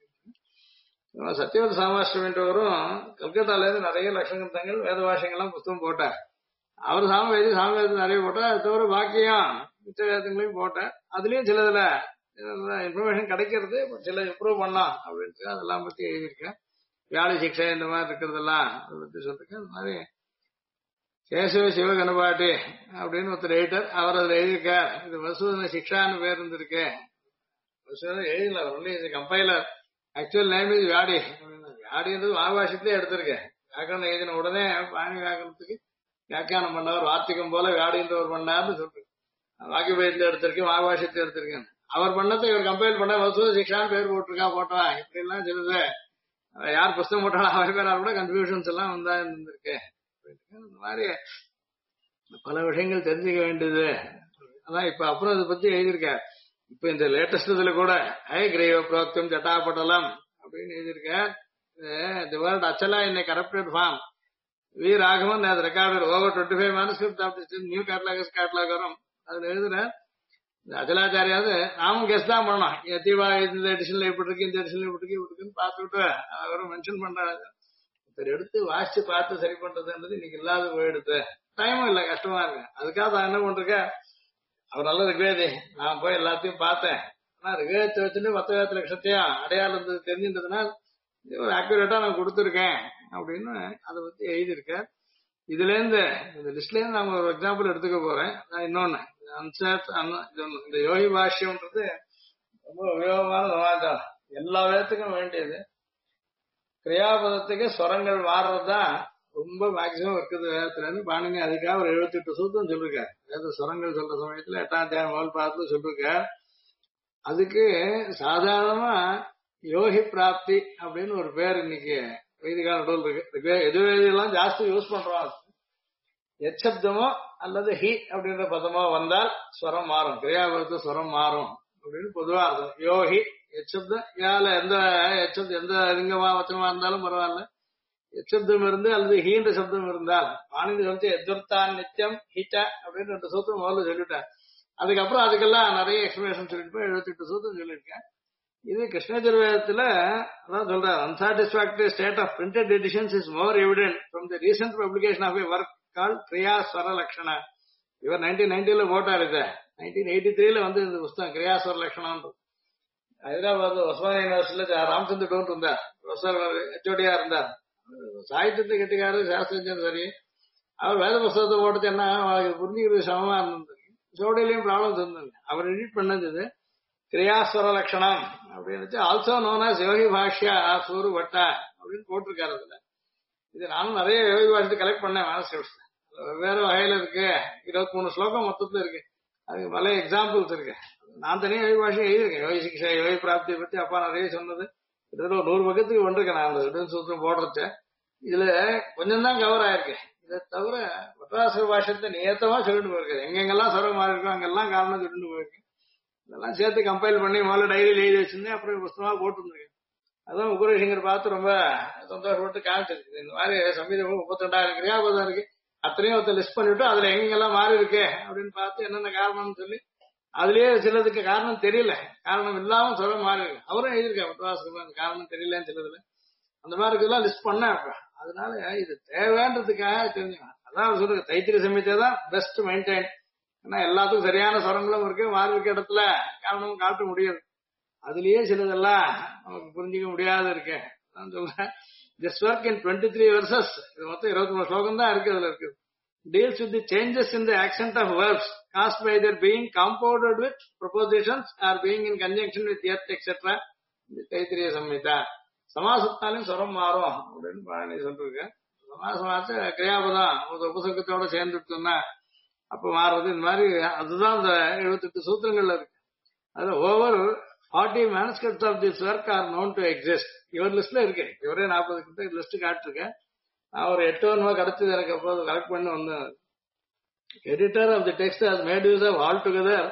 சத்தியவத சாமாஷ்டமின்றவரும் கல்கத்தால இருந்து நிறைய லட்சங்கத்தங்கள் வேத பாஷங்கள்லாம் புத்தகம் போட்டார். அவர் சாமவேதி நிறைய போட்டார். அது தவிர பாக்கியம் மிச்ச வேதங்களையும் போட்டேன். அதுலயும் சிலதுல இன்ஃபர்மேஷன் கிடைக்கிறது, சில இம்ப்ரூவ் பண்ணலாம் அப்படின்ட்டு அதெல்லாம் பத்தி எழுதியிருக்கேன். வியாழ சிக்ஷை இந்த மாதிரி இருக்கிறதெல்லாம் அதை பத்தி சொல்லிருக்கேன். இந்த மாதிரி கேசவ சிவகணபாட்டி அப்படின்னு ஒருத்தர் எடிட்டர், அவர் அதுல எழுதியிருக்கார். இது வசூதன சிக்ஷான்னு பேர் இருந்திருக்கு. வசூதன எழுதல, ஒன்லி இது கம்பைலர். ஆக்சுவல் நேம் இது வியாடி. வியாடின்றது வாபாஷத்திலே எடுத்திருக்கேன். வியாக்கரணம் எழுதின உடனே பாணி வியாக்கரணத்துக்கு வியாக்கியானம் பண்ணவர் வார்த்திகம் போல வியாடின்றவர் பண்ணார்னு சொல்றேன். வாக்கியபயத்துல எடுத்திருக்கேன், வாபாஷத்துல எடுத்திருக்கேன். அவர் பண்ணதை இவர் கம்பைல் பண்ண வசூத சிக்ஷான்னு பேர் போட்டா இப்படி எல்லாம் சொல்லுது. யார் புஸ்தகம் போட்டாலும் அவர் பேரால் கூட கன்ஃபியூஷன்ஸ் எல்லாம் வந்தா இருந்திருக்கு. இந்த மாதிரி பல விஷயங்கள் தெரிஞ்சுக்க வேண்டியது. அதான் இப்ப அப்புறம் இதை பத்தி எழுதியிருக்கார். இப்ப இந்த லேட்டஸ்ட் இதுல கூட கிரீவ புரோக்தம் ஜட்டாபட்டலம் அப்படின்னு எழுதியிருக்கார். The word achala in a corrupted form. V Raghavan has recorded over 25 manuscripts of this new catalog வரும். அதுல எழுதுறார் அச்சலாச்சாரியாவது நாமும் கெஸ் தான் பண்ணணும். தீபா இந்த எடிஷன்ல இப்படி இருக்கு, இந்த எடிஷன்ல இப்படி இருக்கு, இப்படி இருக்குன்னு பார்த்துட்டு அவரும் மென்ஷன் பண்றாரு. எடுத்து வாசிச்சு பார்த்து சரி பண்றதுன்றது இன்னைக்கு இல்லாத போயிடுது. டைமும் இல்ல, கஷ்டமா இருக்கு. அதுக்காக நான் என்ன பண்றேன், அவர் நல்ல ரிக்வேதி, நான் போய் எல்லாத்தையும் பார்த்தேன். ஆனா ரிக்வேதத்தை வச்சுட்டு 10 லட்சத்தையும் அடையாளம் தெரிஞ்சுன்றதுனால ஒரு அக்யூரேட்டா நான் கொடுத்துருக்கேன் அப்படின்னு அதை பத்தி எழுதியிருக்கேன். இதுல இருந்து இந்த லிஸ்ட்ல இருந்து நான் ஒரு எக்ஸாம்பிள் எடுத்துக்க போறேன். நான் இன்னொன்னு இந்த யோகி பாஷ்யம்ன்றது ரொம்ப உபயோகமான சமாச்சாரம். எல்லா வேதத்துக்கும் வேண்டியது. கிரியாபதத்துக்கு ஸ்வரங்கள் மாறுறதுதான் ரொம்ப மேக்சிமம் இருக்குது வேதத்துல இருந்து. பாணினி அதுக்காக ஒரு 78 சூத்திரம் சொல்லிருக்காரு. வேத ஸ்வரங்கள் சொல்ற சமயத்துல 8ஆம் அத்தியாயம் முதல் பாகத்துல சொல்லிருக்காரு. அதுக்கு சாதாரணமா யோகி பிராப்தி அப்படின்னு ஒரு பேர் இன்னைக்கு வைதிகால நடுவில் இருக்கு. எதுவெல்லாம் ஜாஸ்தி யூஸ் பண்றோம், எச்சப்தமோ அல்லது ஹி அப்படின்ற பதமோ வந்தால் ஸ்வரம் மாறும், கிரியாபதத்து ஸ்வரம் மாறும் அப்படின்னு பொதுவா அர்த்தம். யோகி எச்சப்தம் யால எந்த எச்சப்தம் எந்த லிங்கமா வச்சமா இருந்தாலும் பரவாயில்ல, எச்சப்தம் இருந்து அல்லது ஹீன்ற சப்தம் இருந்தால் பாணினி சொல்லிட்டு எதிர்த்தான் நித்தியம் ஹீட்ட அப்படின்னு 2 சூத்திரம் முதல்ல சொல்லிட்டேன். அதுக்கப்புறம் அதுக்கெல்லாம் நிறைய எக்ஸ்பிளேஷன் சொல்லிட்டு 78 சூத்திரம் சொல்லியிருக்கேன். இது கிருஷ்ணஜுர்வேதத்துல அதான் சொல்ற unsatisfactory state of printed editions is more evident from the recent publication of a work called கிரியா ஸ்வர லக்ஷணா. இவர் 1990ல போட்டார். இத 1983ல வந்து இந்த புஸ்தகம் கிரியா ஸ்வர லக்ஷணம். ஹைதராபாத் உஸ்மானியா யூனிவர்சிட்டியில ராமச்சந்திர டோன் இருந்தார், ப்ரொஃபசர் ஹெச்ஓடியா இருந்தார். சாகித்யத்தை கெட்டிக்காரு, சாஸ்திரஜன் சரி. அவர் வேத புஸ்தகத்தை போட்டது என்ன புரிஞ்சுக்கிறது சமமா இருந்தது. ஹெச்ஓடியிலையும் ப்ராப்ளம்ஸ் இருந்தது. அவர் எடிட் பண்ணது இது கிரியாஸ்வர லட்சணம் அப்படின்னு ஆல்சோ நோன் அஸ் யோகி பாஷ்யா சூரு பட்டா அப்படின்னு போட்டிருக்காரு. அதுல இது நானும் நிறைய யோகி பாஷ்யத்தை கலெக்ட் பண்ணேன். மேனஸ்கிரிப்ட்ஸ் வெவ்வேறு வகையில இருக்கு. 23 ஸ்லோகம் மொத்தத்துல இருக்கு. அதுக்கு பல எக்ஸாம்பிள்ஸ் இருக்கு. நான் தனியாக யோகி பாஷ்யம் எழுதியிருக்கேன். யோகி சிக்ஷா யோகி பிராப்தியை பத்தி அப்பா நிறைய சொன்னது. கிட்டத்தட்ட 100 பக்கத்துக்கு கொண்டிருக்கேன் நான் அந்த ரிடன் சூத்திரம் போடுறத. இதுல கொஞ்சம் தான் கவர் ஆயிருக்கு. இதை தவிர வட்டாசுர பாஷ்யத்தை நியத்தமா சொல்லிட்டு போயிருக்காரு. எங்கெங்கெல்லாம் சுரம் மாறி இருக்கோ அங்கெல்லாம் காரணம் சொல்லிட்டு போயிருக்கு. இதெல்லாம் சேர்த்து கம்பைல் பண்ணி முதல்ல டைரியில் எழுதி வச்சிருந்தேன். அப்புறம் புஸ்தகமா போட்டுருந்தேன். அதான் உக்ரேஷங்கர் பார்த்து ரொம்ப சந்தோஷப்பட்டு காமிச்சிருக்கு. இந்த மாதிரி சமீதம் 32,000 கிரியாபதம் இருக்கு. அத்தனையும் ஒருத்தர் லிஸ்ட் பண்ணிவிட்டு அதுல எங்கெங்கெல்லாம் மாறி இருக்கு அப்படின்னு பார்த்து என்னென்ன காரணம்னு சொல்லி அதுலயே சிலதுக்கு காரணம் தெரியல, காரணம் இல்லாம சொல்ல மாறி இருக்கு. அவரும் எழுதியிருக்காரு வட்டாசுரம் காரணம் தெரியலன்னு சிலதுல அந்த மாதிரி இருக்குலாம் லிஸ்ட் பண்ண. அதனால இது தேவைன்றதுக்காக தெரிஞ்சுக்கலாம். அதான் அவர் சொல்றது தைத்திரிய சமயத்தை தான் பெஸ்ட் மெயின்டைன். ஏன்னா எல்லாத்துக்கும் சரியான சொரங்களும் இருக்கு, மாறி இருக்க இடத்துல காரணமும் காட்ட முடியாது. அதுலயே சிலதெல்லாம் நமக்கு புரிஞ்சுக்க முடியாத இருக்கு. நான் சொல்றேன் திஸ் ஒர்க் இன் 23 verses, இது மொத்தம் 23 ஸ்லோகம் தான் இருக்கு. அதுல இருக்கு deals with the changes in the accent of verbs caused by their being compounded with prepositions or being in conjunction with yet etc. Taittiriya Samhita. சமாசத்தாலையும் சொரம் மாறும் அப்படின்னு பாணி சொல்லிருக்க. சமாசமாச்சு கிரியாபதம் உபசர்க்கத்தோட சேர்ந்துட்டோம்னா அப்ப மாறுறது. இந்த மாதிரி அதுதான் அந்த 78 சூத்திரங்கள்ல இருக்கு. அதுல over 40 manuscripts of this work are known to exist. இவர் லிஸ்ட்ல இருக்கு. இவரே 40 கிட்ட லிஸ்ட் காட்டிருக்கேன். நான் ஒரு 8 வருமா கிடைச்சது எனக்கு. அப்போ கலெக்ட் பண்ணி வந்தேன். Editor of the text has made use of all together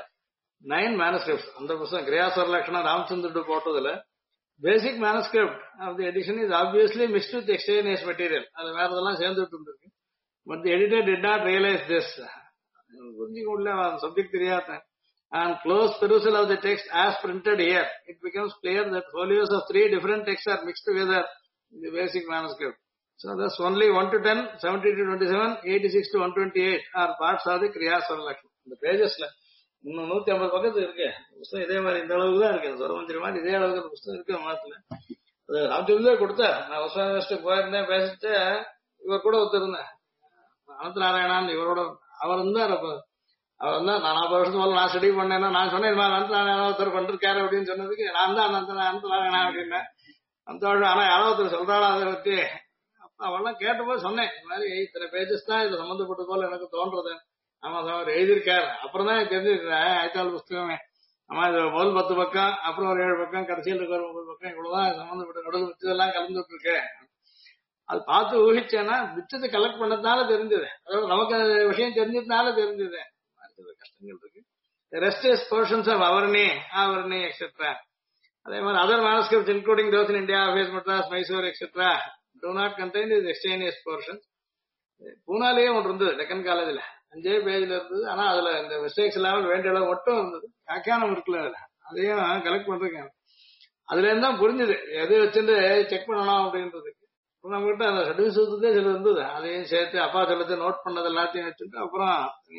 9 manuscripts. அந்த புத்தகம் கிரியாஸ்வர லட்சணம் ராமச்சந்திர போட்டதுல basic manuscript of the edition is obviously mixed with extraneous material. அது வேற இதெல்லாம் சேர்ந்துட்டு இருந்திருக்கு. But the editor did not realise this. புரிஞ்சுக்க முடியல, சப்ஜெக்ட் தெரியாத. And close perusal of the text as printed here, it becomes clear that folios of 3 different texts are mixed together in the basic manuscript. So thus only 1 to 10, 70 to 27, 86 to 128 are parts of the Kriya Swaralakshana. The pages இன்னும் 150 பக்கத்துக்கு இருக்கு புஸ்தகம். இதே மாதிரி இந்த அளவுக்கு தான் இருக்கு. சுரமந்திரி மாதிரி இதே அளவுக்கு அந்த புஸ்தகம் இருக்கு மாத்துல. அது ராமச்சந்திரே கொடுத்தார். நான் உஸ்மான் போயிருந்தேன் பேசிட்டு இவர் கூட ஒத்துருந்தேன். அனந்த நாராயணான் இவரோட அவர் இருந்தார். அப்ப அவர் வந்து நான் 40 வருஷத்துக்கு மேல நான் ஸ்டடி பண்ணேன்னா நான் சொன்னேன் இது மாதிரி அனந்த நாராயணா ஒருத்தர் பண்ணிருக்காரு அப்படின்னு சொன்னதுக்கு நான் தான் அனந்த நாராயணா அப்படின்னேன். அந்த ஆனா யாரோ ஒருத்தர் சொல்றாளா அதை பத்தி அவெல்லாம் கேட்டபோது சொன்னேன் இந்த மாதிரி இத்தனை பேஜஸ் தான் இது சம்பந்தப்பட்ட போல எனக்கு தோன்றது. ஆமா அவர் எழுதியிருக்காரு. அப்புறம் தான் தெரிஞ்சுக்கிறேன் ஐத்தாள் புஸ்தகமே. ஆமா இது முதல் 10 பக்கம் அப்புறம் ஒரு 7 பக்கம் கடைசியில் இருக்கிற 9 பக்கம் இவ்வளவுதான் சம்பந்தப்பட்ட நடுவில் மிச்சதெல்லாம் கலந்துட்டு இருக்கு. அது பார்த்து ஊகிச்சேன்னா மிச்சத்தை கலெக்ட் பண்ணதுனால தெரிஞ்சது. அதாவது நமக்கு அந்த விஷயம் தெரிஞ்சதுனால தெரிஞ்சது. கஷ்டங்கள் இருக்கு. ரெஸ்ட் இஸ் போர்ஷன்ஸ் ஆஃப் அவர்னி ஆவர்னி எக்ஸெட்ரா. அதே மாதிரி other manuscripts including those in India, Hafiz, Madras, Mysore, etc. do not contain these extraneous portions. பூனாலேயே ஒன்று இருந்தது டெக்கன் காலேஜ்ல 5 பேஜ்ல இருந்தது. ஆனா அதுல இந்த மிஸ்டேக்ஸ் இல்லாமல் வேண்டிய அளவு மட்டும் இருந்தது. வியாக்கியானம் இருக்குல்ல அதுல அதையும் கலெக்ட் பண்றேன். அதுல இருந்தா புரிஞ்சுது எது வச்சுட்டு செக் பண்ணணும் அப்படின்றதுக்கு. நம்ம கிட்ட அந்த சர்டிபிகேட் சுத்தத்தே சில இருந்தது. அதையும் சேர்த்து அப்பா சொல்லத்தை நோட் பண்ணது எல்லாத்தையும் வச்சுட்டு அப்புறம்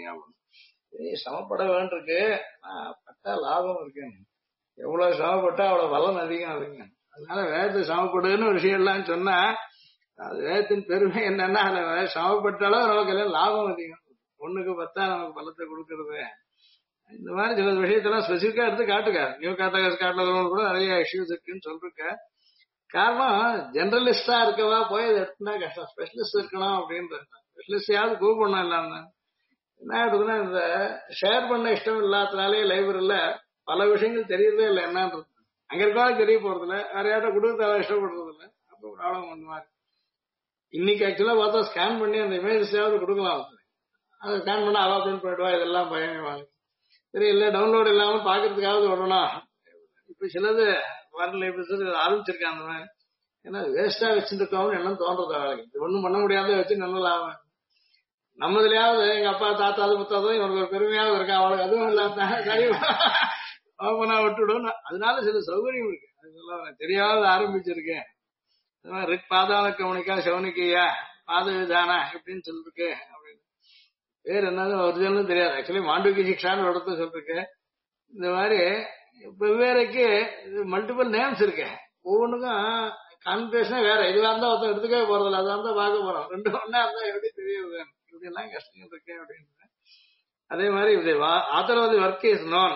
சமப்பட வேண்டியிருக்கு. பட்டா லாபம் இருக்கு. எவ்வளவு சமப்பட்டா அவ்வளவு பலன் அதிகம் இருக்குங்க. அதனால வேதத்தை சமப்படுதுன்னு ஒரு விஷயம் எல்லாம் சொன்னா அது வேதத்தின் பெருமை என்னன்னா அதுல சமப்பட்டாலும் நமக்கு எல்லாம் லாபம் அதிகம். 1க்கு 10 நமக்கு பலத்தை கொடுக்கறது. இந்த மாதிரி சில விஷயத்தெல்லாம் ஸ்பெசிபிக்கா எடுத்து காட்டுக்காரு. நியூ கேட்டகரிஸ் காட்டுறதுல கூட நிறைய இஷ்யூஸ் இருக்குன்னு சொல்லிருக்க. காரணம் ஜெனரலிஸ்டா இருக்கவா போய் அதை எடுத்துனா கஷ்டம். ஸ்பெஷலிஸ்ட் இருக்கணும் அப்படின்றது. ஸ்பெஷலிஸ்டாவது கூப்பிடணும் இல்லாம என்ன ஆயிடுதுன்னா இந்த ஷேர் பண்ண இஷ்டம் இல்லாதனாலே லைப்ரரியில பல விஷயங்கள் தெரியறதே இல்லை. என்னன்றது அங்க இருக்கவாலும் தெரிய போறது இல்லை. வேற யார்ட்ட கொடுக்க இஷ்டப்படுறது இல்லை. அப்போ ப்ராப்ளம் அந்த மாதிரி. இன்னைக்கு ஆக்சுவலா பார்த்தா ஸ்கேன் பண்ணி அந்த இமேஜஸாவது கொடுக்கலாம். அதை ஸ்கேன் பண்ணா அவ பிரிண்ட் பண்ணிடுவா. இதெல்லாம் பயங்கரவாங்க. சரி இல்ல டவுன்லோட் இல்லாம பாக்குறதுக்காவது வரணும். இப்ப சிலது ஃபாரின் லைப்ரரிஸ் ஆரம்பிச்சிருக்காங்க அந்த மாதிரி. ஏன்னா வேஸ்டா வச்சுருக்கோம்னு எல்லாம் தோன்றது அவளுக்கு. இது ஒண்ணும் பண்ண முடியாத வச்சு நல்ல லாபம். நம்மதுலயாவது எங்க அப்பா தாத்தாது முத்தாதும் இவனுக்கு ஒரு பெருமையாவது இருக்கா. அவளுக்கு அதுவும் இல்லாம சரி ஓப்பனா விட்டுடும். அதனால சில சௌகரியம் இருக்கு. அதெல்லாம் தெரியாத ஆரம்பிச்சிருக்கேன். ரிக் பாதாள கவனிக்கா சவுனிக்கையா பாத விதானா எப்படின்னு சொல்லிருக்கு அப்படின்னு. பேர் என்னது ஒரிஜினல் தெரியாது. ஆக்சுவலி மாண்டூக்கி சிக்ஷான்னு ஒரு இடத்துல சொல்லிருக்கு. இந்த மாதிரி வெவ்வேறுக்கு மல்டிபிள் நேம்ஸ் இருக்கு. ஒவ்வொன்றுக்கும் கான்வெர்சேஷனே வேற. இதுவா இருந்தா ஒருத்தர் எடுத்துக்கவே போறதில்ல. அதான் தான் பார்க்க போறோம். 2 ஒன்னா இருந்தா எப்படி தெரியுது இப்படி எல்லாம் கஷ்டங்கள் இருக்கு அப்படின்னு. அதே மாதிரி author of the work is known.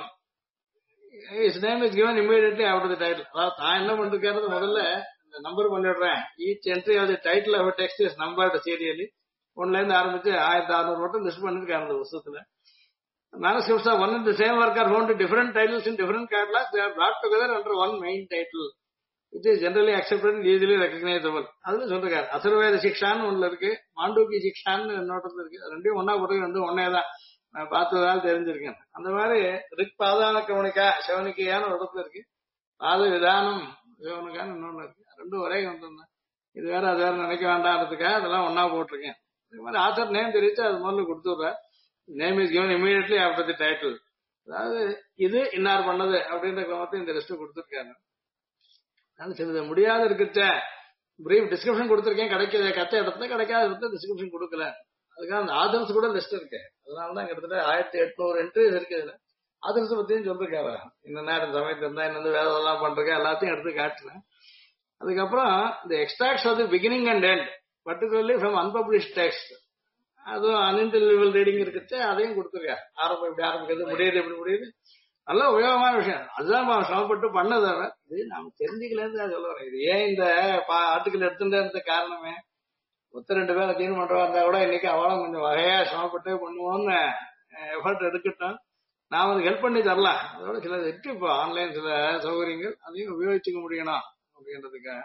His name is given immediately after the title. அதாவது தான் என்ன பண்றது முதல்ல நம்பர் பண்ணிடுறேன். Each entry of the title of text is numbered serially. 1ல இருந்து ஆரம்பிச்சு 1600 மட்டும் லிஸ்ட் பண்ணிருக்காங்க அந்த புத்தகத்துல. Manuscripts of one and the same work are found to different titles in different catalogs. They are brought together under one main title, which is generally accepted and easily recognizable. அதுல சொல்றாரு அசர்வேத சிக்ஷான்னு ஒண்ணுல இருக்கு, மாண்டூக்கி சிக்ஷான்னு இன்னொருத்துல இருக்கு. ரெண்டையும் ஒன்னா போட்டு ரெண்டும் ஒன்னே தான். நான் பார்த்ததால் தெரிஞ்சிருக்கேன். அந்த மாதிரி ரிக் பாதாள கவனிக்கா சிவனிக்கையான்னு ஒரு இடத்துல இருக்கு. பாத விதானம் சிவனுக்கான்னு இன்னொன்னு இருக்கு. ரெண்டும் ஒரே கண்டம் தான். இது வேற அது வேற நினைக்க வேண்டாம்ன்றதுக்காக அதெல்லாம் ஒன்னா போட்டிருக்கேன். இது மாதிரி ஆத்தர் நேம் தெரிவிச்சு அது முதல்ல கொடுத்துடுறேன். Name is given immediately after the title. அதாவது இது இன்னார் பண்ணது அப்படின்ற கிரமத்தை இந்த லிஸ்ட் கொடுத்துருக்காங்க. சிலது முடியாத இருக்கிற பிரீஃப் டிஸ்கிரிப்ஷன் கொடுத்துருக்கேன். கிடைக்கிற கத்த இடத்துல கிடைக்காத இடத்துல டிஸ்கிரிப்ஷன் கொடுக்கல. அதுக்காக அந்த ஆதர்ஸ் கூட லிஸ்ட் இருக்கு. அதனாலதான் கிட்டத்தட்ட 1800 என்ட்ரிஸ் இருக்கு. இதுல ஆதர்ஸ் பத்தியும் சொல்லிருக்காரு. இந்த நேரம் சமயத்துல இருந்தா என்ன வேலை எல்லாம் பண்றேன் எல்லாத்தையும் எடுத்து காட்டுறேன். அதுக்கப்புறம் இந்த extracts of the beginning and end particularly from unpublished text அதுவும் அன்இன்டெலிஜிபிள் ரீடிங் இருக்குது. அதையும் கொடுத்துருக்காரு. ஆரம்பம் எப்படி ஆரம்பிக்கிறது முடியுது எப்படி முடியுது நல்ல உபயோகமான விஷயம். அதுதான் சிரமப்பட்டு பண்ணது. இது நாம தெரிஞ்சுக்கலன்னு சொல்ல வரேன். இது ஏன் இந்த ஆர்டிக்கல் எடுத்துட்டு காரணமே ஒத்த 2 பேரை தீர்வு பண்றவா இருந்தா கூட இன்னைக்கு அவளும் கொஞ்சம் வகையா சிரமப்பட்டு பண்ணுவோம்னு எஃபர்ட் எடுக்கட்டும். நான் வந்து ஹெல்ப் பண்ணி தரலாம். அதோட சில இருக்கு இப்போ ஆன்லைன் சில சௌகரியங்கள் அதையும் உபயோகிச்சுக்க முடியணும் அப்படின்றதுக்காக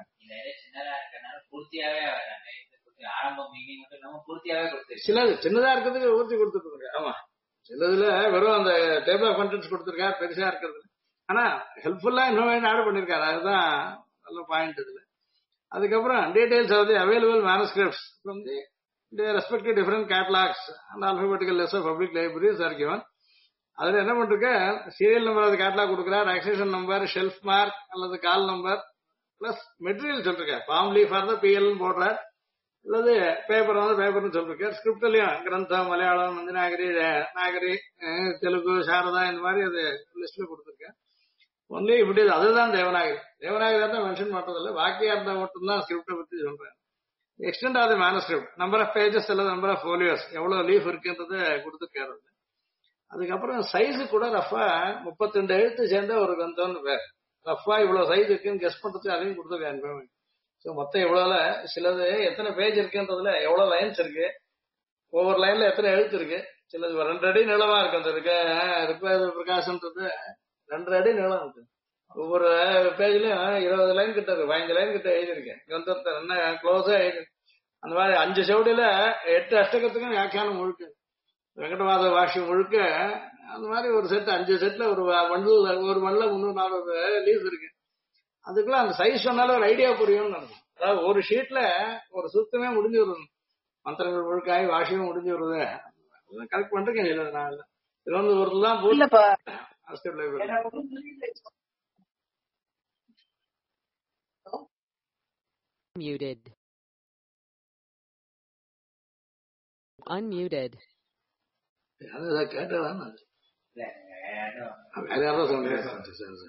சிலது சின்னதா இருக்கிறதுக்கு ஊர்த்தி கொடுத்துட்டு. ஆமா சிலதுல வெறும் அந்த டேபிள் ஆஃப் கண்டென்ட்ஸ் கொடுத்துருக்காரு பெருசா இருக்கிறது. ஆனா ஹெல்ப்ஃபுல்லா இன்னும் ஆட் பண்ணிருக்காரு. அதுதான் நல்ல பாயிண்ட் இதுல. அதுக்கப்புறம் details of the available manuscripts from the respective different catalogs and alphabetical list of public libraries are given. அதுல என்ன பண்ணிருக்க சீரியல் நம்பர் அது கேட்டலாக் கொடுக்குறார், ஆக்சேஷன் நம்பர், ஷெல்ஃப் மார்க் அல்லது கால் நம்பர் பிளஸ் மெட்டீரியல் சொல்லிருக்காரு. Form leaf for the PL போடுறார். அல்லது paper வந்து பேப்பர்னு சொல்லிருக்காரு. ஸ்கிரிப்ட்லயும் கிரந்தம், மலையாளம், மஞ்சநாகரி, நாகரி, தெலுங்கு, சாரதா இந்த மாதிரி அது லிஸ்ட்ல கொடுத்துருக்கேன். ஒன்லி இப்படி அதுதான் தேவநாகரி. தேவநாகரி தான் மென்ஷன் பண்றதில்ல, வாக்கியா இருந்தா மட்டும்தான் ஸ்கிரிப்டை பத்தி சொல்றேன். எக்ஸ்டெண்ட் ஆகுது மேனஸ்கிரிப்ட், நம்பர் ஆஃப் பேஜஸ் அல்லது நம்பர் ஆஃப் ஃபோலியோஸ், எவ்வளவு லீஃப் இருக்குன்றது கொடுத்துருக்காரு. அதுக்கப்புறம் சைஸு கூட ரஃபா 32 எழுத்து சேர்ந்த ஒரு கிரந்தம்னு பேர். ரஃபா இவ்வளவு சைஸ் இருக்குன்னு கெஸ் பண்றதுக்கு அதையும் கொடுத்துருக்காங்க. ஸோ மொத்தம் எவ்வளவுல சிலது எத்தனை பேஜ் இருக்குன்றதுல எவ்வளவு லைன்ஸ் இருக்கு, ஒவ்வொரு லைன்ல எத்தனை எழுத்து இருக்கு. சிலது 2 அடி நீளமா இருக்கு. அந்த ரிப்பேர் பிரகாசன்றது 2 அடி நீளம் இருக்கு. ஒவ்வொரு பேஜ்லயும் 20 லைன் கிட்ட இருக்கு, 15 லைன் கிட்ட எழுதியிருக்கேன். கிரந்தத்தை என்ன க்ளோஸா எழுதி அந்த மாதிரி 5 செவடியில 8 அஷ்டகத்துக்கும் வியாக்கியானம் முழுக்க, வெங்கடமாத வாஷி முழுக்க அந்த மாதிரி ஒரு செட் 5 செட்ல ஒரு மண்டல், ஒரு மண்டல 340 லீவ்ஸ் இருக்கு. அதுக்குள்ள அந்த சைஸ் சொன்னாலும் ஒரு ஐடியா புரியும்னு நடக்கும். அதாவது ஒரு ஷீட்ல ஒரு சுத்தமே முடிஞ்சு வருது, மந்திரங்கள் முழுக்காய் வாஷியும் முடிஞ்சு வருது. கரெக்ட் பண்றேன். இல்லை நான் திருவனந்தபுரத்துல தான் Muted. Unmuted. அதான் கேட்டதான் வேற யாரும் சொல்றேன்.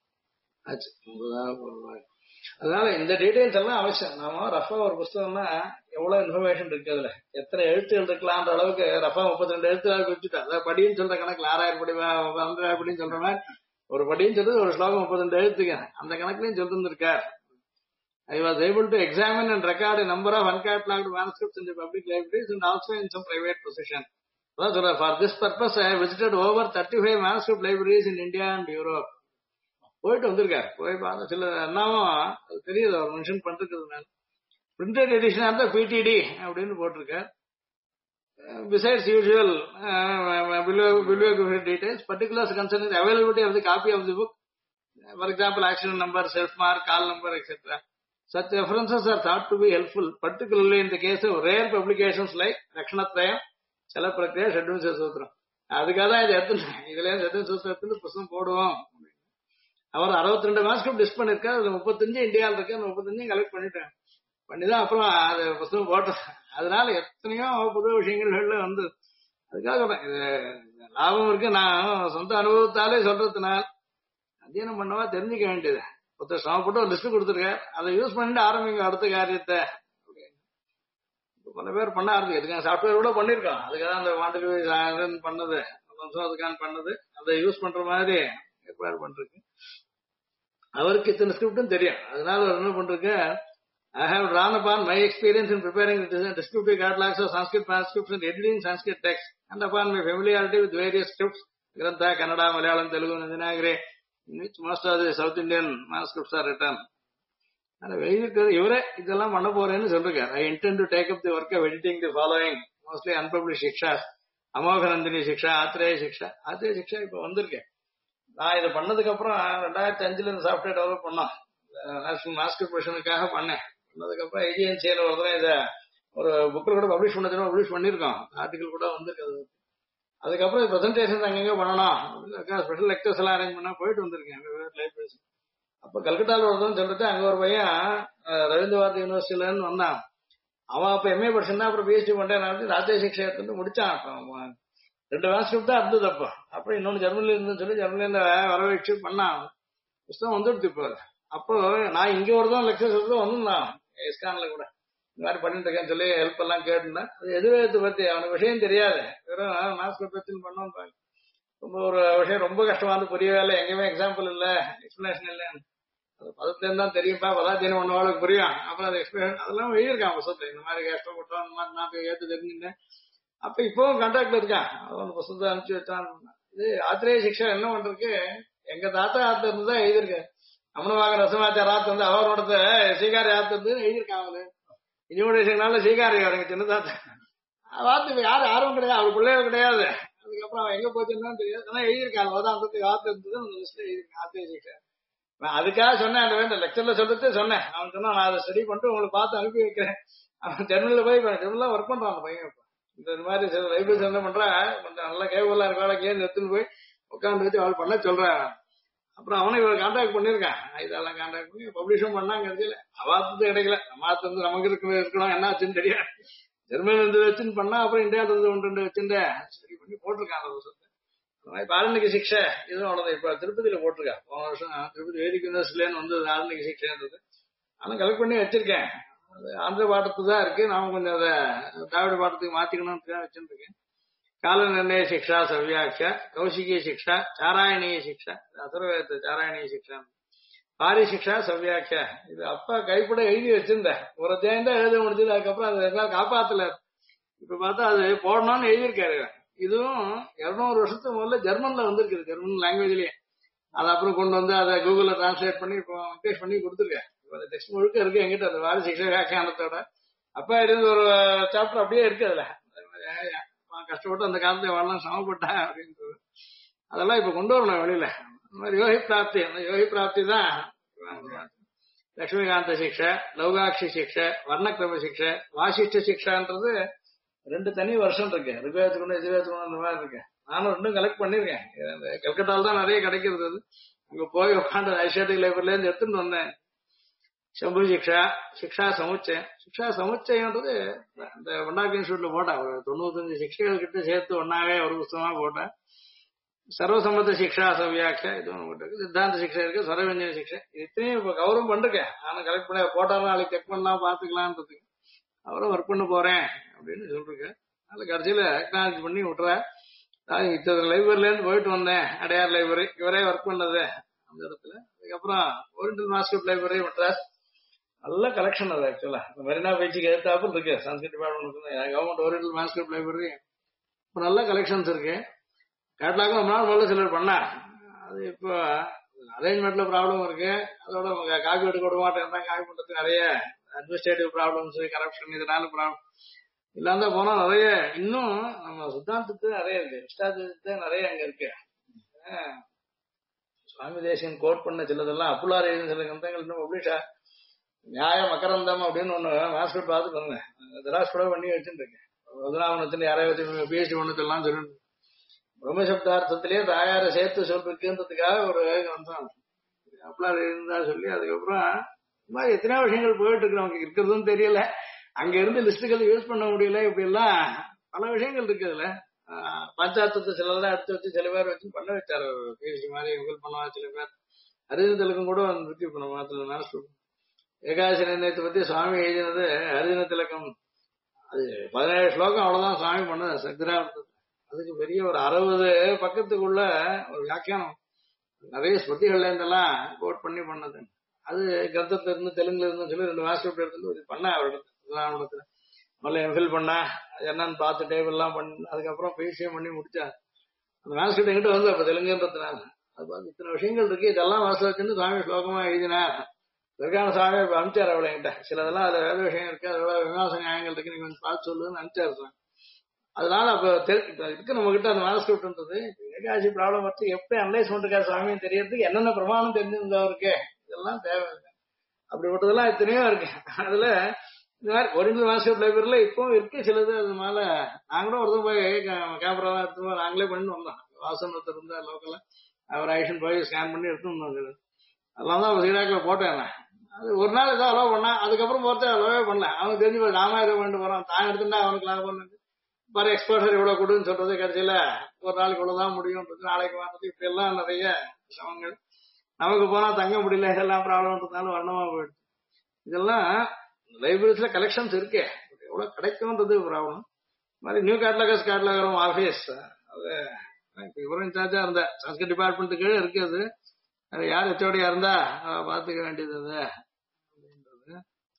அதனால இந்த டீடைல்ஸ் எல்லாம் அவசியம். நாம ரஃபா ஒரு புஸ்தகம்னா எவ்வளவு இன்ஃபர்மேஷன் இருக்கு, அதுல எத்தனை எழுத்துகள் இருக்கலாம்ன்ற அளவுக்கு ரஃபா 32 எழுத்துக்காக வச்சுட்டு, அதாவது படின்னு சொல்ற கணக்குல 6000 படி 1200 படின்னு சொல்ற மாதிரி ஒரு படின்னு சொல்றது ஒரு ஸ்லோகம் 32 எழுத்துக்க அந்த கணக்குலயும் சொல்லிருந்திருக்கார். I was able to examine and record a number of uncatalogued manuscripts in the public libraries and also in some private possession. For this purpose, I visited over 35 manuscript libraries in India and Europe. போயிட்டு வந்திருக்காரு. போய் பார்த்து சில என்னாவும் அது தெரியுது அவர் mention பண்றதுனால. Printed எடிஷனா இருந்தா PTT அப்படின்னு போட்டிருக்கார். Besides usual bibliography details, particulars concerning the availability of the copy of the book, for example, accident number, self mark, call number, etc. Such references are thought to be helpful, particularly in the case of rare publications like Rakshanatrayam, Chalaprakriya, Shadvinsa Sutram. அதுக்காக தான் இது எடுத்துட்டேன். இதுல Shadvinsa Sutram புத்தகம் போடுவோம். அவர் 62 மாஸ்கிரிப்ட் டிஸ்ட் பண்ணிருக்காரு. அதுல 35 இந்தியாவில் இருக்கு, 35 கலெக்ட் பண்ணிட்டேன். பண்ணிதான் அப்புறம் அது புத்தகம் போட்டேன். அதனால எத்தனையோ புது விஷயங்கள்ல வந்து அதுக்காக சொல்றேன். இது லாபம் இருக்கு. நான் சொந்த அனுபவத்தாலே சொல்றதுனால அத்தியனம் பண்ணவா தெரிஞ்சுக்க வேண்டியது. ஒருத்தர் சிரமப்பட்டு ஒரு லிஸ்ட் கொடுத்துருக்காரு, அதை யூஸ் பண்ணிட்டு ஆரம்பிங்க அடுத்த காரியத்தை. பல பேர் பண்ண ஆரம்பிச்சிருக்காங்க. சாஃப்ட்வேர் கூட பண்ணிருக்கோம். அதுக்காக அந்த வாண்டல் பண்ணது, அதுக்கான பண்ணது, அதை யூஸ் பண்ற மாதிரி ஏற்பாடு பண்றதுக்கு அவருக்கு இத்தனை ஸ்கிரிப்டும் தெரியும். அதனால அவர் என்ன பண்றதுக்கு, I have drawn upon my experience in preparing descriptive catalogs of Sanskrit manuscripts and editing Sanskrit texts, and upon my familiarity with various scripts, Grantha, Kannada, Malayalam, Telugu, Nandanagari, in which most of the South Indian manuscripts are written. இவரே இதெல்லாம் பண்ண போறேன்னு சொல்றாரு. I intend to take up the work of editing the following mostly unpublished shikshas: Amoghanandini Shiksha, Atreya Shiksha. Atreya Shiksha இப்ப வந்திருக்கேன். நான் இதை பண்ணதுக்கு அப்புறம் 2005 இந்த சாஃப்ட்வேர் டெவலப் பண்ணோம். மாஸ்டர் ப்ரொஃபஷனுக்காக பண்ணேன். பண்ணதுக்கப்புறம் ஏஜிஎன்சியில ஒரு இதை ஒரு புக்கில் கூட பப்ளிஷ் பப்ளிஷ் பண்ணிருக்கோம். ஆர்டிகல் கூட வந்திருக்கு. அதுக்கப்புறம் பிரசன்டேஷன் அங்கங்க பண்ணணும், ஸ்பெஷல் லெக்சர்ஸ் எல்லாம் அரேஞ்ச் பண்ணா போயிட்டு வந்திருக்கேன் லைப்ரரிஸ். அப்ப கல்கட்டால வருதுன்னு சொல்லிட்டு அங்க ஒரு பையன் ரவீந்திர பாரதி யூனிவர்சிட்டில இருந்து வந்தான். அவன் அப்ப எம்ஏ படிச்சிருந்தா, அப்புறம் பிஹெச்டி பண்றேன். ராஜ்ய சிக்ஷா எடுத்து முடிச்சான். 2 மாஸ்டர் தான் இருந்தது. அப்ப இன்னொன்னு ஜெர்மனில இருந்துன்னு சொல்லி ஜெர்மனில வரவேற்று பண்ணான். புத்தகம் வந்துடுது இப்போ. அப்போ நான் இங்க ஒருதான் லெக்சர்ஸ் வந்திருந்தான் இஸ்கான்ல கூட இந்த மாதிரி பண்ணிட்டு இருக்கேன்னு சொல்லி ஹெல்ப் எல்லாம் கேட்டிருந்தேன். அது எதிர்த்து பத்தி அவனுக்கு விஷயம் தெரியாது, வெறும் மாஸ்டர் பத்தி பண்ணோம். ரொம்ப ஒரு விஷயம் ரொம்ப கஷ்டமா இருந்து புரியவே இல்லை, எங்கேயுமே எக்ஸாம்பிள் இல்ல, எக்ஸ்பிளேஷன் இல்லை. அது பதத்துல இருந்தா தெரியும்பா, பதாத்தியம் ஒன்னவாளுக்கு புரியும். அப்புறம் அது எக்ஸ்பிளேஷன் அதெல்லாம் எழுதியிருக்கான் புத்தகத்தை. இந்த மாதிரி கஷ்டப்பட்டோம், இந்த மாதிரி நான் ஏற்று தெரிஞ்சுட்டேன். அப்ப இப்பவும் கான்டாக்ட்ல இருக்கான். அவன் புத்தகத்தை அனுப்பிச்சு வச்சான். இது ஆத்திரேய சிக்ஷா என்ன பண்றதுக்கு எங்க தாத்தா ஆத்து இருந்துதான் எழுதியிருக்கேன். அம்மனவாக ரசமாச்சார ஆத்து வந்து அவரோட சீகாரி ஆத்து இருந்து எழுதியிருக்கான். அவரு இனியோட சீகாரி அவருங்க சின்ன தாத்தா ஆத்து யாரும் ஆர்வம் கிடையாது, அவர் பிள்ளைகள் கிடையாது. அதுக்கப்புறம் அவன் எங்க போச்சுன்னு தெரியாது, ஆனா எழுதியிருக்காங்க. அவதான் ஆத்து இருந்தது எழுதியிருக்கேன் ஆத்திரேய சிக்ஷா. அதுக்காக சொன்னேன், அந்த லெக்சர்ல சொல்லிட்டு சொன்னேன். அவன் சொன்னா நான் அதை ஸ்டடி பண்ணிட்டு உங்களுக்கு பார்த்து அனுப்பி வைக்கிறேன். அவன் ஜெர்மனில போய் ஜெர்மனில ஒர்க் பண்றான் அந்த பையன். இந்த மாதிரி லைப்ரரிஸ் என்ன பண்றா, கொஞ்சம் நல்லா கேவலா இருக்காள கேள்வி எடுத்துன்னு போய் உட்காந்து வச்சு அவள் பண்ண சொல்றான். அப்புறம் அவனை இவரை கான்டாக்ட் பண்ணிருக்கான், இதெல்லாம் கான்டாக்ட் பண்ணி பப்ளிஷும் பண்ணாங்க. கடைசியில அவாத்து கிடைக்கல. அவாத்து வந்து நமக்கு இருக்கணும் என்ன ஆச்சுன்னு தெரியாது. ஜெர்மன் இருந்து வச்சுன்னு பண்ணா அப்புறம் இந்தியா இருந்து ஒன்று ரெண்டு வச்சுட்டு சரி பண்ணி போட்டிருக்காங்க அந்த வருஷத்தை. அந்த மாதிரி ஆரண்யக சிக்ஷை இதுவும் அவ்வளவு. இப்ப திருப்பதியில போட்டிருக்கா போன வருஷம் திருப்பதி வேதிக் யூனிவர்சிட்டிலேன்னு வந்து ஆரண்யக சிக்ஷைன்றது நானும் கலெக்ட் பண்ணி வச்சிருக்கேன். அது ஆந்திர பாடத்து தான் இருக்கு. நாம கொஞ்சம் அதை திராவிட பாடத்துக்கு மாத்திக்கணும்னு வச்சுருக்கேன். கால நிர்ணய சிக்ஷா சவ்யாட்சா, கௌசிகி சிக்ஷா, சாராயணீய சிக்ஷா, அதர்வேத சாராயணீய சிக்ஷா, பாரி சிக்ஷா சவ்யாட்சா. இது அப்பா கைப்பட எழுதி வச்சிருந்தேன். ஒரு அத்தியாயம் தான் எழுத முடிஞ்சது. அதுக்கப்புறம் அது எல்லாம் காப்பாத்தல. இப்ப பார்த்தா அது போடணும்னு எழுதியிருக்காரு. இதுவும் 200 வருஷத்துக்கு முதல்ல ஜெர்மன்ல வந்திருக்குது, ஜெர்மன் லாங்குவேஜ்லயே. அது அப்புறம் கொண்டு வந்து அதை கூகுள்ல டிரான்ஸ்லேட் பண்ணி இப்போ பேஸ்ட் பண்ணி கொடுத்துருக்கேன். டெக்ஸ்ட் முழுக்க இருக்கு என்கிட்ட. அந்த வாரி சிக்ஷா வியாக்கியானத்தோட அப்பா எழுதி ஒரு சாப்டர் அப்படியே இருக்கு. அதுல கஷ்டப்பட்டு அந்த காலத்துல வாழலாம் சமப்பட்டா அப்படின்றது அதெல்லாம் இப்ப கொண்டு வரணும் வெளியில. அந்த மாதிரி யோகி பிராப்தி, அந்த யோகி பிராப்தி தான் லட்சுமிகாந்த சிக்ஷை, லௌகாட்சி சிக்ஷை, வர்ணக்கிரம சிக்ஷை, வாசிஷ்ட சிக்ஷான்றது 2 தனி வருஷம் இருக்கு. ரிக்வேதத்துக்கு எதிர்வேதத்துக்கு அந்த மாதிரி இருக்கு. நானும் 2 கலெக்ட் பண்ணிருக்கேன். கல்கட்டால தான் நிறைய கிடைக்கிறது. அது அங்க போய் உட்காந்து ஐசியாட்டிக் லைப்ரரியில இருந்து எடுத்துட்டு வந்தேன். சம்பு சிக்ஷா, சிக்ஷா சமுச்சயம். சிக்ஷா சமுச்சயம்ன்றது இந்த வண்டாக்கி இன்ஸ்டியூட்ல போட்டேன். ஒரு 95 சிக்ஷைகள் கிட்ட சேர்த்து ஒன்னாவே ஒரு புத்தகமா போட்டேன். சர்வசம்மத சிக்ஷா சவ்யாட்சா இதுவும் நம்மகிட்ட இருக்கு. சித்தாந்த சிக்ஷை இருக்கு, சரவஞ்சன சிக்ஷை. இத்தனையும் இப்ப கௌரவம் பண்ணிருக்கேன். நானும் கலெக்ட் பண்ண போட்டாலும் நாளைக்கு செக் பண்ணலாம் பாத்துக்கலான்றதுக்கு அவரும் ஒர்க் பண்ண போறேன் அப்படின்னு சொல்லிருக்கேன். அது கடைசியில அக்னாலஜ் பண்ணி விட்டுறேன். இத்தனை லைப்ரரியில இருந்து போயிட்டு வந்தேன். அடையார் லைப்ரரி இவரே ஒர்க் பண்ணது அந்த இடத்துல. அதுக்கப்புறம் ஓரியண்டல் மாஸ்கட் லைப்ரரி மெட்ராஸ் நல்ல கலெக்ஷன். அது ஆக்சுவலா மெரினா பீச்சுக்கு எதிர்த்தாப்புல இருக்கு. Sanskrit department government oriental manuscripts library நல்ல கலெக்ஷன்ஸ் இருக்கு. கேட்லாக்கும் ரொம்ப நாள் முதல்ல சிலர் பண்ணா. அது இப்போ அரேஞ்ச்மெண்ட்ல ப்ராப்ளம் இருக்கு. அதோட காப்பி எடுக்க விட மாட்டேன். காப்பி பண்றதுக்கு நிறைய அட்மினிஸ்ட்ரேட்டிவ் ப்ராப்ளம்ஸ், கரப்ஷன் இதனால ப்ராப்ளம் இல்லாம போனா நிறைய இன்னும் நம்ம சித்தாந்தத்துக்கு நிறைய இருக்கு. இஷ்டாத்துக்கு நிறைய அங்க இருக்கு. சுவாமி தேசியன் கோட் பண்ண சிலதெல்லாம் அப்புலார் எழுதின சில கிரந்தங்கள் இன்னும் பப்ளிஷா நியாய மகரந்தம் அப்படின்னு ஒண்ணு மாஸ்கட் பார்த்து பண்ணுவேன். ஜெராக்ஸ் கூட பண்ணி வச்சுருக்கேன். முதலாவணத்துல யாராவது பிஹெச்டி ஒண்ணுத்தெல்லாம் சொல்லி பிரம்மசப்தார்த்தத்திலேயே தாயார சேர்த்து சொல்றதுக்குன்றதுக்காக ஒரு கிரந்தம் அப்புலார் எழுந்தா சொல்லி அதுக்கப்புறம் இந்த மாதிரி எத்தனையோ விஷயங்கள் போயிட்டு இருக்கு. நமக்கு இருக்கிறதும் தெரியல. அங்க இருந்து லிஸ்டுகள் யூஸ் பண்ண முடியல. இப்படி எல்லாம் பல விஷயங்கள் இருக்கு. அதுல பஞ்சாயத்து சிலதான் எடுத்து வச்சு சில பேர் வச்சு பண்ண வச்சாரு. பிஹெச்டி மாதிரி இவங்க பண்ணுவா. சில பேர் அரிஜன கூட வந்துருக்கு. இப்ப நம்ம மேல ஏகாதசி நிர்ணயத்தை பத்தி சுவாமி எழுதினது அரிஜன திலகம். அது 17 ஸ்லோகம் அவ்வளவுதான் சுவாமி பண்ணது சக்திரார்த்தம். அதுக்கு பெரிய ஒரு 60 பக்கத்துக்குள்ள ஒரு வியாக்கியானம் நிறைய ஸ்மிருதிகள்ல இருந்தெல்லாம் கோட் பண்ணி பண்ணது. அது கிரந்தத்துல இருந்து தெலுங்குல இருந்து சொல்லி 2 மாஸ்டர் எடுத்து பண்ண அவரிடத்துல முதல்ல எம்ஃபில் பண்ணா என்னன்னு பார்த்து டேபிள் எல்லாம் பண்ணி அதுக்கப்புறம் பிசிஎம் பண்ணி முடிச்சா. அந்த மாஸ்டர் எங்கிட்ட வந்து அப்ப தெலுங்குன்றதுனால அது பார்த்து இத்தனை விஷயங்கள் இருக்கு. இதெல்லாம் வாசல் வச்சுன்னு சுவாமி ஸ்லோகமா எழுதினார். துர்கான சாமி இப்ப அனுப்பிச்சார் அவளை என்கிட்ட. சிலதெல்லாம் அதுல வேத விஷயம் இருக்கு, அதோட விமர்சன நியாயங்கள் இருக்கு, நீங்க கொஞ்சம் பார்த்து சொல்லுன்னு அனுப்பிச்சாரு. அதனால அப்ப இருக்கு நம்ம கிட்ட அந்த மேனஸ்கிரிப்ட்ன்றது ஏகாசி ப்ராப்ளம் வச்சு எப்படி அனலைஸ் பண்ணிருக்காரு சுவாமின்னு தெரியறதுக்கு என்னென்ன பிரமாணம் தெரிஞ்சிருந்தா இருக்கு. இதெல்லாம் தேவை. அப்படிப்பட்டதெல்லாம் எத்தனையோ இருக்கு. அதுல இந்த மாதிரி ஒரிஜினல் மேனஸ்கிரிப்ட் லைப்ரரியில இப்பவும் இருக்கு சிலது. அதனால நாங்களும் ஒருத்தர் போய் கேமரா எடுத்து நாங்களே பண்ணிட்டு வந்தோம். வாசன் ஒருத்தர் இருந்தா லோக்கல்ல அவர் ஆக்ஷன் போய் ஸ்கேன் பண்ணி எடுத்து வந்தோம். அதெல்லாம் தான் சீராக்கில போட்டேன். அது ஒரு நாள் ஏதோ அலோவ் பண்ணா அதுக்கப்புறம் போறது அலோவே பண்ணல. அவனுக்கு தெரிஞ்சு நாம ஏதோ பண்ணிட்டு போறோம். தான் எடுத்துட்டா அவனுக்கு லாபம் பண்ணு பாரு எக்ஸ்போசர் இவ்வளவு கொடுன்னு சொல்றது கடைசியில ஒரு நாளைக்கு இவ்வளவுதான் முடியும். நாளைக்கு வாங்குறது இப்படி எல்லாம் நிறைய சிரமங்கள். நமக்கு போனா தங்க முடியல. இதெல்லாம் ப்ராப்ளம்ன்றதுனால வண்ணமா போயிடுச்சு. இதெல்லாம் லைப்ரரிஸ்ல கலெக்ஷன்ஸ் இருக்கே எவ்வளவு கிடைக்கும்ன்றது ப்ராப்ளம். மாதிரி நியூ கேட்லாகர்ஸ் கேட்லாகரும் ஆபீஸ் அது இவரும் இன்சார்ஜா இருந்த சன்ஸ்கிரிட் டிபார்ட்மெண்ட்டுக்கு இருக்கு. அது யார் ஹெச்ஓடியா இருந்தா பாத்துக்க வேண்டியது அப்படின்றது.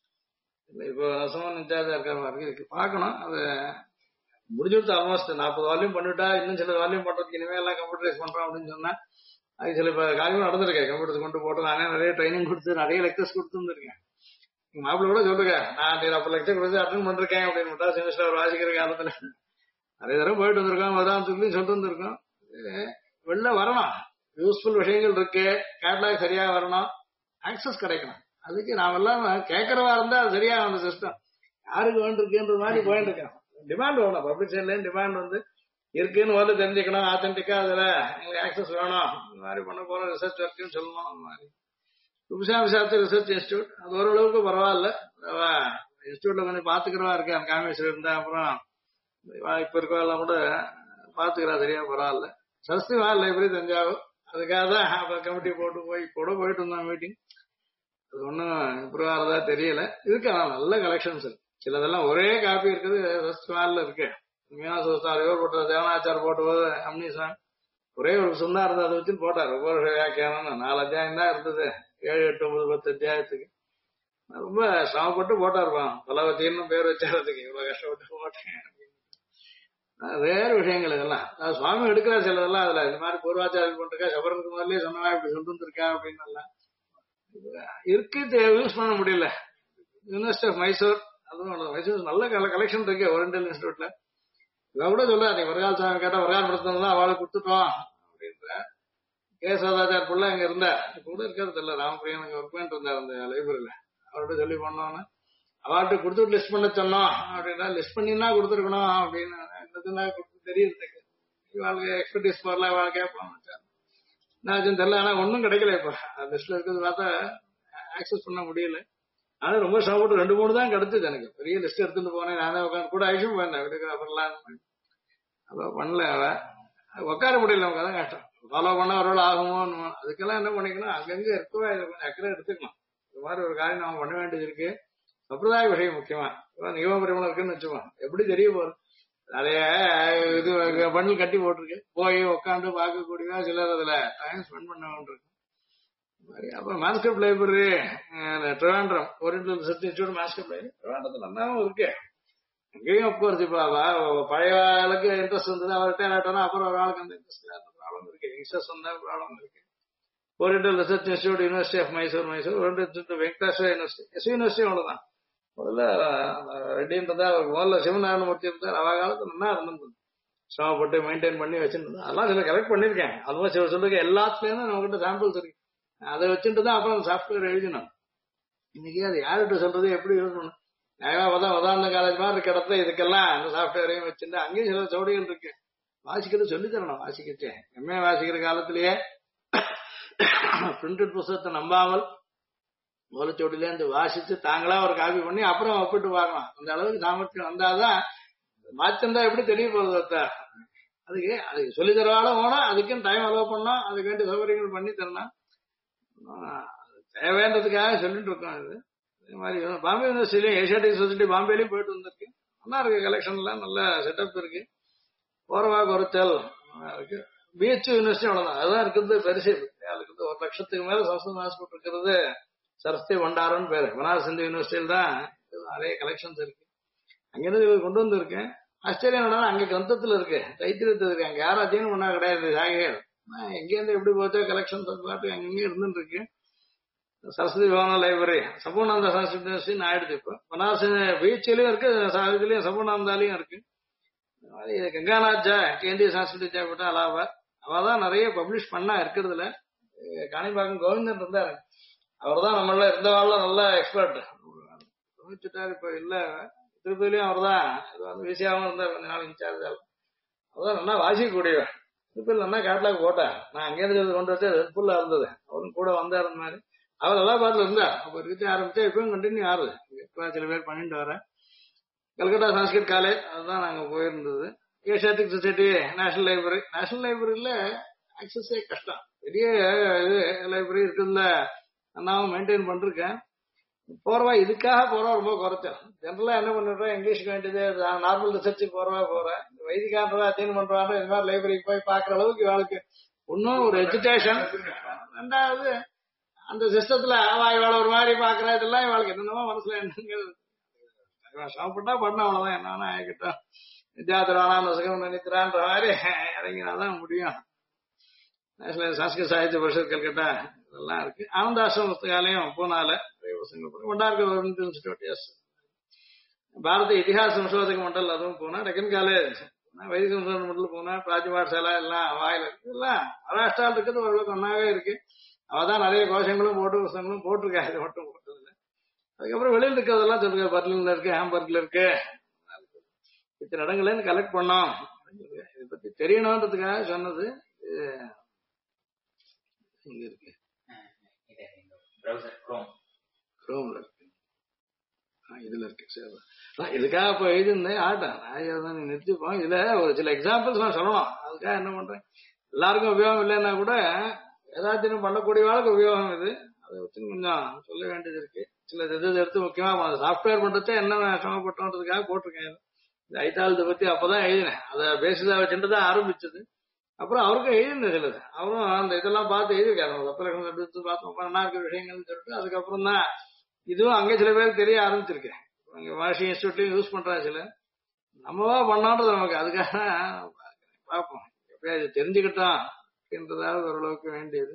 இப்போ ரசமன் இன்சார்ஜா இருக்கிற மாதிரி இருக்கு. பார்க்கணும். அது முடிஞ்சுடுத்து ஆல்மோஸ்ட் 40 வால்யூம் பண்ணிவிட்டா. இன்னும் சில வால்யூம் பண்றதுக்கு இனிமே எல்லாம் கம்ப்யூட்டரைஸ் பண்றோம் அப்படின்னு சொன்னா அது சில காரியமும் நடந்திருக்கேன். கம்ப்யூட்டர் கொண்டு போட்டு நானே நிறைய ட்ரைனிங் கொடுத்து நிறைய லெக்சர்ஸ் கொடுத்துருந்துருக்கேன். மாப்பிள்ள கூட சொல்லுங்க நான் 40 லெக்சர் கொடுத்து அட்டன் பண்ணிருக்கேன் அப்படின்னு செமிஸ்டர் வாசிக்கிற காலத்துல நிறைய தடவை போயிட்டு வந்திருக்கோம். உதாரணத்துக்கு சொல்லிட்டு வந்திருக்கோம். வெளில வரணும். யூஸ்ஃபுல் விஷயங்கள் இருக்கு. கேட்லாக் சரியா வரணும். ஆக்சஸ் கிடைக்கணும். அதுக்கு நாம எல்லாம் கேட்கறவா இருந்தா அது சரியா அந்த சிஸ்டம் யாருக்கு வேண்டிருக்குன்ற மாதிரி போயிட்டு இருக்கோம். டிமாண்ட் வேணும். பப்ளிக் சைட்ல டிமாண்ட் வந்து இருக்குன்னு வந்து தெரிஞ்சுக்கணும், ஆத்தென்டிக்கா அதுல எங்களுக்கு ஆக்சஸ் வேணும், இந்த மாதிரி பண்ண போற ரிசர்ச் ஒர்க்குன்னு சொல்லணும். அந்த மாதிரி குபிசாமி ரிசர்ச் இன்ஸ்டியூட் அது ஓரளவுக்கு பரவாயில்ல. இன்ஸ்டியூட்ல கொஞ்சம் பாத்துக்கிறவா இருக்கேன், காமேஸ்வரர் இருந்தா, அப்புறம் இப்ப இருக்கவெல்லாம் கூட பாத்துக்கிறா, சரியா பரவாயில்ல. சரஸ்வதி மஹால் லைப்ரரி தஞ்சாவூர், அதுக்காக தான் கமிட்டி போட்டு கூட போயிட்டு இருந்தோம் மீட்டிங். அது ஒன்றும் இம்ப்ரூவ் ஆகிறதா தெரியல. இருக்கு ஆனால் நல்ல கலெக்ஷன்ஸ் இருக்கு. சிலதெல்லாம் ஒரே காப்பி இருக்குது சரஸ்வதி மஹால்ல இருக்கு. மீனாசுவார் இவர் போட்டது, தேவனாச்சார் போட்டபோது அம்னிசாமி ஒரே ஒரு சுண்ணா இருந்தது, அதை வச்சு போட்டார். ஒவ்வொரு வியாக்கியானம் 4 அத்தியாயம் தான் இருந்தது, 7, 8, 9, 10 அத்தியாயத்துக்கு. ரொம்ப சிரமப்பட்டு போட்டாருப்பான். பலவத்தின்னு பேர் வச்சாரதுக்கு இவ்வளவு கஷ்டப்பட்டு போட்டேன். வேறு விஷயங்கள் இதெல்லாம் சுவாமி எடுக்கிற சிலதெல்லாம் அதுல இந்த மாதிரி பூர்வாச்சாரம் பண்ணிருக்கா, சபரனுக்கு முதல்ல சொன்னவா இப்படி சொல்லிட்டு இருக்கா அப்படின்னு எல்லாம் இருக்கு, யூஸ் பண்ண முடியல. யூனிவர்சிட்டி ஆஃப் மைசூர், அதுவும் மைசூர் நல்ல கலெக்ஷன் இருக்கு ஓரியண்டல் இன்ஸ்டியூட்ல. இவ கூட சொல்ல, நீ வரகால் சாமி கேட்டா வரகால் படுத்தா அவளுக்கு கொடுத்துட்டோம் அப்படின்ற கேசவதாச்சார் பிள்ளை அங்க இருந்தா கூட இருக்கிறது இல்ல, ராமபிரியன் அங்க ஒர்க் பண்ணிட்டு இருந்தார் அந்த லைப்ரரியில. அவர்கிட்ட சொல்லி பண்ணோன்னு அவர்கிட்ட கொடுத்துட்டு லிஸ்ட் பண்ண சொன்னோம் அப்படின்னா, லிஸ்ட் பண்ணினா கொடுத்துருக்கணும் அப்படின்னு தெரியுறதுக்கு இவாளுக்கு எக்ஸ்பர்டீஸ் போறல, இவாள் கேட்பான் நான் தெரியல. ஆனா ஒன்னும் கிடைக்கல. இப்ப லிஸ்ட்ல இருக்கிறது பார்த்தா ஆக்சஸ் பண்ண முடியல. ஆனா ரொம்ப சிரமப்பட்டு 2-3 தான் கிடைச்சது எனக்கு. பெரிய லிஸ்ட் எடுத்துட்டு போனேன், நானே உட்காந்து கூட ஐஷும் போயிருந்தேன் வீட்டுக்கு அப்ப பண்ணல. உட்கார முடியல, நமக்கு அதான் கஷ்டம். ஃபாலோ பண்ண ஒரு ஆகுமோ, அதுக்கெல்லாம் என்ன பண்ணிக்கணும், அங்கங்க இருக்கவே இதை கொஞ்சம் அக்கறை எடுத்துக்கணும். இந்த மாதிரி ஒரு காரியம் நம்ம பண்ண வேண்டியது இருக்கு. சம்பிரதாய விஷயம் முக்கியமா. நியம பிரிமணம் இருக்குன்னு வச்சுக்கோம், எப்படி தெரிய போகுது. நிறைய இது பண்டில் கட்டி போட்டிருக்கு, போய் உட்காந்து பார்க்கக்கூடிய சிலர் அதுல டைம் ஸ்பெண்ட் பண்ண வேண்டியிருக்கு. அப்புறம் manuscript library Trivandrum, oriental research institute manuscript library ட்ரிவாண்டத்தில் நல்லாவும் இருக்கு. அங்கேயும் அப்கோர்ஸ் இப்ப பழைய ஆளுக்கு இன்ட்ரெஸ்ட் இருந்தது, அவர்கிட்ட ஆட்டோனா அப்புறம் ஒரு ஆளுக்கு அந்த இன்ட்ரெஸ்ட் ப்ராப்ளம் இருக்கு, யங்ஸ்டர்ஸ் வந்தா ப்ராப்ளம் இருக்கு. Oriental research institute, university of Mysore, oriental institute Venkateswara university, university அவ்வளவுதான். முதல்ல ரெட்டின்றதா முதல்ல சிவநாராயணமூர்த்தி இருந்தார், அவ காலத்துல நல்லா இருந்தது, சிரமப்பட்டு மெயின்டைன் பண்ணி வச்சிருந்தது. அதெல்லாம் சில கரெக்ட் பண்ணிருக்கேன். ஆல்மோஸ்ட் இவர் சொல்லுங்க எல்லாத்துலயும் நம்ம கிட்ட சாம்பிள்ஸ் இருக்கு. அதை வச்சுட்டு தான் அப்புறம் சாஃப்ட்வேர் எழுதினோம். இன்னைக்கு அது யார்கிட்ட சொல்றது, எப்படி இருக்கணும். உதாரண காலேஜ் மாதிரி இருக்க இடத்துல இதுக்கெல்லாம் அந்த சாஃப்ட்வேரையும் வச்சிருந்தா அங்கேயும் சில சௌடிகள் இருக்கு. வாசிக்கிறது சொல்லி தரணும். வாசிக்கச்சே எம்ஏ வாசிக்கிற காலத்திலேயே பிரிண்டட் புத்தகத்தை நம்பாமல் மூலச்சோடில இருந்து வாசிச்சு தாங்களா ஒரு காப்பி பண்ணி அப்புறம் ஒப்பிட்டு பார்க்கலாம். அந்த அளவுக்கு சாமர்த்தியம் வந்தாதான் மாத்திருந்தா எப்படி தெரிய போறது. அதுக்கு சொல்லி தரவாலும் போனா அதுக்குன்னு டைம் அலோவ் பண்ணோம், அதுக்கு வேண்டிய சௌகரியங்கள் பண்ணி தரணும். தேவைன்றதுக்காக சொல்லிட்டு இருக்கோம். இது அதே மாதிரி பாம்பே யூனிவர்சிட்டிலையும் ஏஷியாட்டிக் சொசைட்டி பாம்பேலையும் போயிட்டு வந்திருக்கு. நல்லா இருக்கு, கலெக்ஷன் எல்லாம் நல்ல செட்டப் இருக்கு. போறவா குறைச்சல் இருக்கு. பிஹெச் யூனிவர்சிட்டி அவ்வளவுதான், அதுதான் இருக்கிறது பெருசு. அதுக்கு 1 லட்சத்துக்கு மேல சம்ஸ்கிருத ஹாஸ்பிட்டல் இருக்கிறது. சரஸ்வதி பண்டாரன்னு பேரு. பனாரஸ் இந்து யூனிவர்சிட்டியில் தான் நிறைய கலெக்ஷன்ஸ் இருக்கு. அங்கிருந்து கொண்டு வந்து இருக்கேன். ஆச்சரியம் என்னன்னா அங்க கிரந்தத்துல இருக்கு, தைத்திரியத்துல இருக்கு. அங்க யாரும் அத்தியனம் பண்ணா கிடையாது சாகைகள். எங்கேருந்து எப்படி போச்சோ கலெக்ஷன்ஸ் பாட்டு அங்கங்கே இருந்துட்டு இருக்கு. சரஸ்வதி பவன லைப்ரரி, சபூர்ணானந்தா சரஸ்வதி யூனிவர்சிட்டி ஆயிடுச்சு. இப்போ பனாரஸ் பீச்சிலையும் இருக்கு, இதுலயும் சபூர்ணானந்தாலையும் இருக்கு. கங்காநாத் ஜா கேந்திரிய சரஸ்வதி விட்டால் அலாபாத், அவதான் நிறைய பப்ளிஷ் பண்ணா இருக்கிறதுல. காணிபாக்கம் கோவிந்தன் இருந்தாரு, அவர் தான் நம்மள இருந்தவாள் நல்ல எக்ஸ்பர்ட். வச்சுட்டாரு இப்ப இல்ல. திருப்பதிலையும் அவர் தான் விசியாவும் இருந்தார், கொஞ்ச நாள் இன்சார்ஜ். அவர்தான் நல்லா வாசிக்கக்கூடியவர். திருப்பதி நல்லா கேட்லாக் போட்டார். நான் அங்கேயிருந்து கொண்டு வச்சு ஹெல்ப்ஃபுல்லா இருந்தது. அவரும் கூட வந்தார். அந்த மாதிரி அவர் நல்லா பாத்துல இருந்தார். அப்ப இருக்க ஆரம்பிச்சா இப்பவும் கண்டினியூ ஆறுது. இப்ப சில பேர் பண்ணிட்டு வரேன். கல்கட்டா சன்ஸ்கிரிட் காலேஜ், அதுதான் நாங்க போயிருந்தது. ஏஷியாட்டிக் சொசைட்டி, நேஷனல் லைப்ரரியில ஆக்சஸே கஷ்டம். பெரிய இது லைப்ரரி இருக்குதுல, நான் மெயின்டைன் பண்ணிருக்கேன். போறவா இதுக்காக போறவா ரொம்ப குறைச்சல். ஜெனரலா என்ன பண்ணிடுறேன், இங்கிலீஷ்க்கு வேண்டியது நார்மல் ரிசர்ச்சுக்கு போறவா வைதிகான்றதா அத்தியனம் பண்றாங்க. இது மாதிரி லைப்ரரிக்கு போய் பாக்குற அளவுக்கு இவாளுக்கு இன்னும் ஒரு எஜுகேஷன். ரெண்டாவது அந்த சிஸ்டத்துல இவாள ஒரு மாதிரி பாக்குறா, இதெல்லாம் இவாளுக்கு என்னென்னமோ மனசுல என்னங்கிறது சாப்பிட்டா பண்ண அவ்வளவுதான். என்னன்னா ஆகிட்டோம் வித்யாத்திரான சுகம் நினைக்கிறான்ற மாதிரி இறங்கினாதான் முடியும். நேஷனல் சன்ஸ்கிருத் சாகித்ய பரிஷத் கல்கட்டா இதெல்லாம் இருக்கு. ஆனந்தாசிரம புஸ்தகாலயம் பூனால இன்ஸ்டியூட், எஸ். பாரத இதிகாச சம்சோதக மண்டல் அதுவும் போனா, டெக்கன் காலேஜ், வைதிக சம்சோதக மண்டல் போனா, பிராஜ்யபாட்சாலா எல்லாம் வாயில இருக்கு. எல்லாம் மகாராஷ்டிராவில் இருக்கிறது ஓரளவுக்கு ஒன்னாவே இருக்கு. அவதான் நிறைய கோஷங்களும் போட்டு புஸ்தகங்களும் போட்டிருக்கா, இது மட்டும் போட்டதில்லை. அதுக்கப்புறம் வெளியில் இருக்கிறதெல்லாம் சொல்லுங்க, பர்லின்ல இருக்கு, ஹாம்பர்க்ல இருக்கு, இத்தனை இடங்கள்ல கலெக்ட் பண்ணோம். இதை பத்தி தெரியணுன்றதுக்காக சொன்னது. இங்க இருக்கு, browser Chrome. குரோம்ல இருக்கு. இதுல இருக்கு. சரி, இதுக்காக இப்ப எழுதிருந்தேன் ஆட்டேன். நான் நிறுத்திப்போம். இதுல ஒரு சில எக்ஸாம்பிள்ஸ் நான் சொல்லணும். அதுக்காக என்ன பண்றேன், எல்லாருக்கும் உபயோகம் இல்லைன்னா கூட ஏதாச்சும் பண்ணக்கூடிய வாழ்க்கை உபயோகம் இது. அதை வச்சு கொஞ்சம் சொல்ல வேண்டியது இருக்கு. சில இது எடுத்து முக்கியமா சாஃப்ட்வேர் பண்றதே என்ன சிரமப்பட்டோன்றதுக்காக போட்டிருக்கேன். இந்த ஐத்தாளத்தை பத்தி அப்பதான் எழுதினேன். அதை பேசிதான் வச்சுட்டு தான் ஆரம்பிச்சது. அப்புறம் அவருக்கும் எழுதினேன் சிலது. அவரும் அந்த இதெல்லாம் பார்த்து எழுதியிருக்காரு. சப்தலட்சணம் எடுத்து பார்த்தோம், நல்லா இருக்கிற விஷயங்கள்னு சொல்லிட்டு அதுக்கப்புறம் தான் இதுவும் அங்கே சில பேருக்கு தெரிய ஆரம்பிச்சிருக்கேன். இங்க வாஷிங் இன்ஸ்டியூட்லயும் யூஸ் பண்றாங்க சில. நம்மவா பண்ணோன்றது நமக்கு அதுக்காக பார்ப்போம். எப்பயாவது தெரிஞ்சுக்கிட்டோம் அப்படின்றதாவது ஓரளவுக்கு வேண்டியது.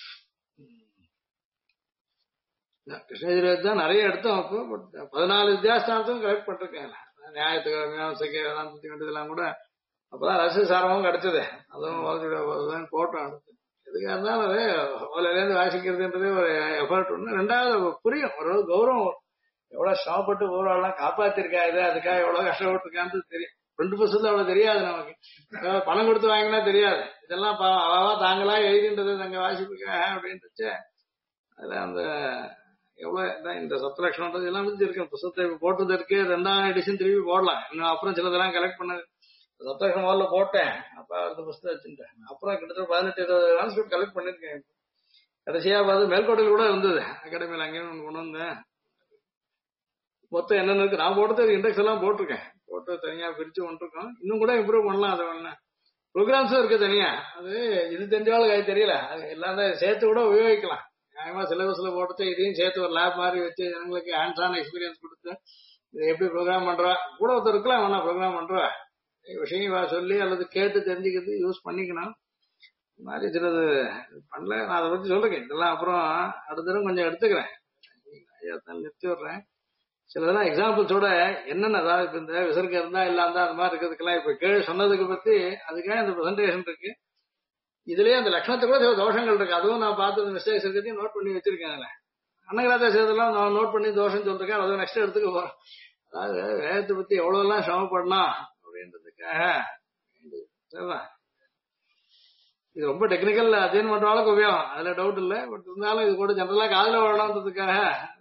கிருஷ்ணகிரி தான் நிறைய எடுத்தோம். அப்போ 14 வித்தியாசத்தும் கலெக்ட் பண்ணிருக்கேன். நியாயத்துக்கு மீமாசைக்கு வேதாந்தத்துக்கு வேண்டியதெல்லாம் கூட அப்பதான் ரசிக சாரமும் கிடைச்சது. அதுவும் போட்டோம் அடுத்து. எதுக்காக இருந்தாலும் அது ஓலையிலேருந்து வாசிக்கிறதுன்றதே ஒரு எஃபர்ட் ஒண்ணு. ரெண்டாவது புரியும், ஒரு கௌரவம். எவ்வளவு சிரமப்பட்டு ஊரெல்லாம் காப்பாத்திருக்காது, அதுக்காக எவ்வளவு கஷ்டப்பட்டு இருக்கான்னு தெரியும். 2 புத்தகத்துல அவ்வளவு தெரியாது நமக்கு. பணம் கொடுத்து வாங்கினா தெரியாது. இதெல்லாம் அவாவா தாங்களா எழுதின்றது தங்க வாசிப்புக்காக அப்படின்ட்டு அதுல அந்த எவ்வளவு இந்த சப்தலட்சணம் எல்லாம் இருக்கு. புத்தகத்தை போட்டதற்கு 2ஆம் எடிஷன் திருப்பி போடலாம். இன்னும் அப்புறம் சிலதெல்லாம் கலெக்ட் பண்ணது. சப்தலட்சணம் முதல்ல போட்டேன், அப்ப அந்த புத்தகம் வச்சுட்டேன். அப்புறம் கிட்டத்தட்ட 18-20 டிரான்ஸ்கிரிப்ட் கலெக்ட் பண்ணிருக்கேன். கடைசியா பார்த்து மேல்கோட்டையில் கூட இருந்தது, அகாடமியில் அங்கேயும் கொண்டு வந்தேன். மொத்தம் என்னென்ன இருக்கு நான் போட்டது இண்டெக்ஸ் எல்லாம் போட்டிருக்கேன். போட்டு தனியா பிரிச்சு வந்துருக்கோம். இன்னும் கூட இம்ப்ரூவ் பண்ணலாம். அதை வேணா ப்ரோக்ராம்ஸும் இருக்கு தனியா. அது இது தெரிஞ்சவங்களுக்கு அது தெரியல. அது எல்லாம் சேர்த்து கூட உபயோகிக்கலாம். நியாயமா சிலபஸ்ல போட்டு இதையும் சேர்த்து ஒரு லேப் மாதிரி வச்சு ஜனங்களுக்கு ஹேண்ட்ஸ் ஆன் எக்ஸ்பீரியன்ஸ் கொடுத்து இதை எப்படி ப்ரோக்ராம் பண்றா கூட ஒருத்தர் இருக்கலாம். வேணா ப்ரோக்ராம் பண்றா விஷயம் சொல்லி அல்லது கேட்டு தெரிஞ்சுக்கிறது யூஸ் பண்ணிக்கணும். இந்த மாதிரி சிலது பண்ணல. நான் அதை பத்தி சொல்றேன். இதெல்லாம் அப்புறம் அடுத்த தடவை கொஞ்சம் எடுத்துக்கிறேன், நிறுத்தி விடுறேன். சிலதெல்லாம் எக்ஸாம்பிள்ஸோட என்னென்ன, அதாவது இப்ப இந்த விசர்க்கம் இருந்தா இல்லாம அந்த மாதிரி இருக்கிறதுக்கெல்லாம் இப்ப கீழே சொன்னதுக்கு பத்தி அதுக்காக இந்த பிரசன்டேஷன் இருக்கு. இதுலயே அந்த லட்சணத்துக்கு கூட சில தோஷங்கள் இருக்கு. அதுவும் நான் பார்த்து மிஸ்டேக்ஸ் இருக்கிறதையும் நோட் பண்ணி வச்சிருக்கேன். அதுல அன்னகிராத செய்தெல்லாம் நான் நோட் பண்ணி தோஷம் சொல்லிருக்கேன். அதை நெக்ஸ்ட் எடுத்துக்க போறேன். அதாவது வேதத்தை பத்தி எவ்வளவு எல்லாம் சிரமப்படணும் அப்படின்றதுக்காக. சரிதான், இது ரொம்ப டெக்னிக்கல் அध्ययனம் பண்றவங்களுக்கு உபயோகம், அதுல டவுட் இல்லை. பட் இருந்தாலும் இது கூட ஜெனரலா காதல வரணுன்றதுக்காக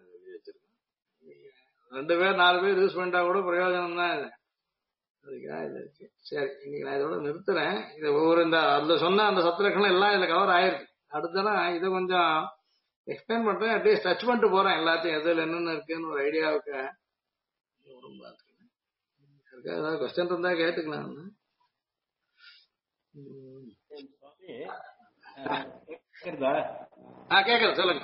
2 பேர் 4 பேர் யூஸ் பண்ணிட்டா கூட பிரயோஜனம் தான் இது. அதுக்காக இது இருக்கு. சரி, இன்னைக்கு நான் இதோட நிறுத்துறேன். இது ஒவ்வொரு இந்த அதுல சொன்ன அந்த சப்தலட்சணம் எல்லாம் இதுல கவர் ஆயிருக்கு. அடுத்ததான் இதை கொஞ்சம் எக்ஸ்பிளைன் பண்றேன். அட்லீஸ்ட் டச் பண்ணிட்டு போறேன் எல்லாத்தையும், எதுல என்னென்ன இருக்குன்னு ஒரு ஐடியாவுக்கு. ஏதாவது கொஸ்டின் இருந்தா கேட்டுக்கலாம். கேக்குது, சொல்லுங்க.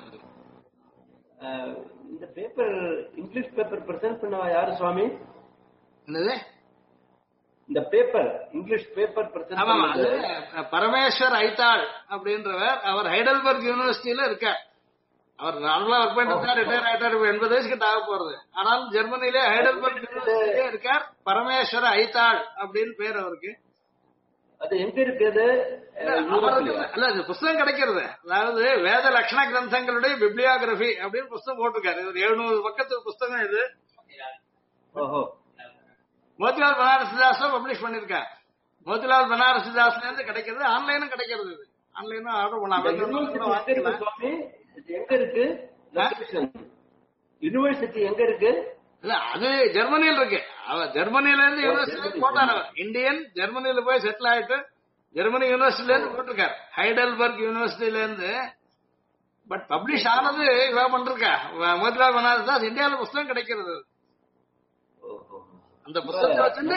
இந்த பேப்பர் இங்கிலீஷ் பேப்பர் பிரசன்ட் பண்ண யாரு சுவாமி? என்னது இந்த paper English paper present? Parameshwar Aithal அப்படின்றவர். அவர் ஹைடல்பர்க் யூனிவர்சிட்டியில இருக்கார். அவர் நார்மலா ஒர்க் பண்ணிட்டு ரிட்டையர் ஆயிட்டார். 80 வயசுக்கு ஆக போறது. ஆனால் ஜெர்மனிலே ஹைடல்பர்க் யூனிவர்சிட்டியிலே இருக்கார். பரமேஸ்வர ஐத்தாள் அப்படின்னு பேர் அவருக்கு. அது எங்க இருக்குது? அல்ல, அது புஸ்தகம் கிடைக்கிறது. அதாவது வேத லட்சண கிரந்தங்களுடைய பிப்ளியோகிராபி அப்படின்னு புஸ்தகம் போட்டிருக்காரு. ஒரு 700 பக்கத்து புஸ்தகம் இது. மோதிலால் பனாரசிதாஸ் பப்ளிஷ் பண்ணிருக்காரு. மோதிலால் பனாரசிதாஸ்ல இருந்து கிடைக்கிறது. ஆன்லைனும் கிடைக்கிறது. இது ஆன்லைனும் ஆர்டர் பண்ணலாம். எங்க இருக்கு யூனிவர்சிட்டி? எங்க இருக்கு? இல்ல, அது ஜெர்மனியில் இருக்கு. அவர் ஜெர்மனில இருந்து யூனிவர்சிட்டி போட்டார். இந்தியன் ஜெர்மனியில போய் செட்டில் ஆயிட்டு ஜெர்மனி யூனிவர்சிட்டில இருந்து போட்டிருக்காரு. ஹைடல்பர்க் யூனிவர்சிட்டியில இருந்து. பட் பப்ளிஷ் ஆனது இவ பண்றா மோதிலால் பனாரசிதாஸ். இந்தியாவில புஸ்தகம் கிடைக்கிறது. அந்த புத்தகத்தை வச்சுட்டு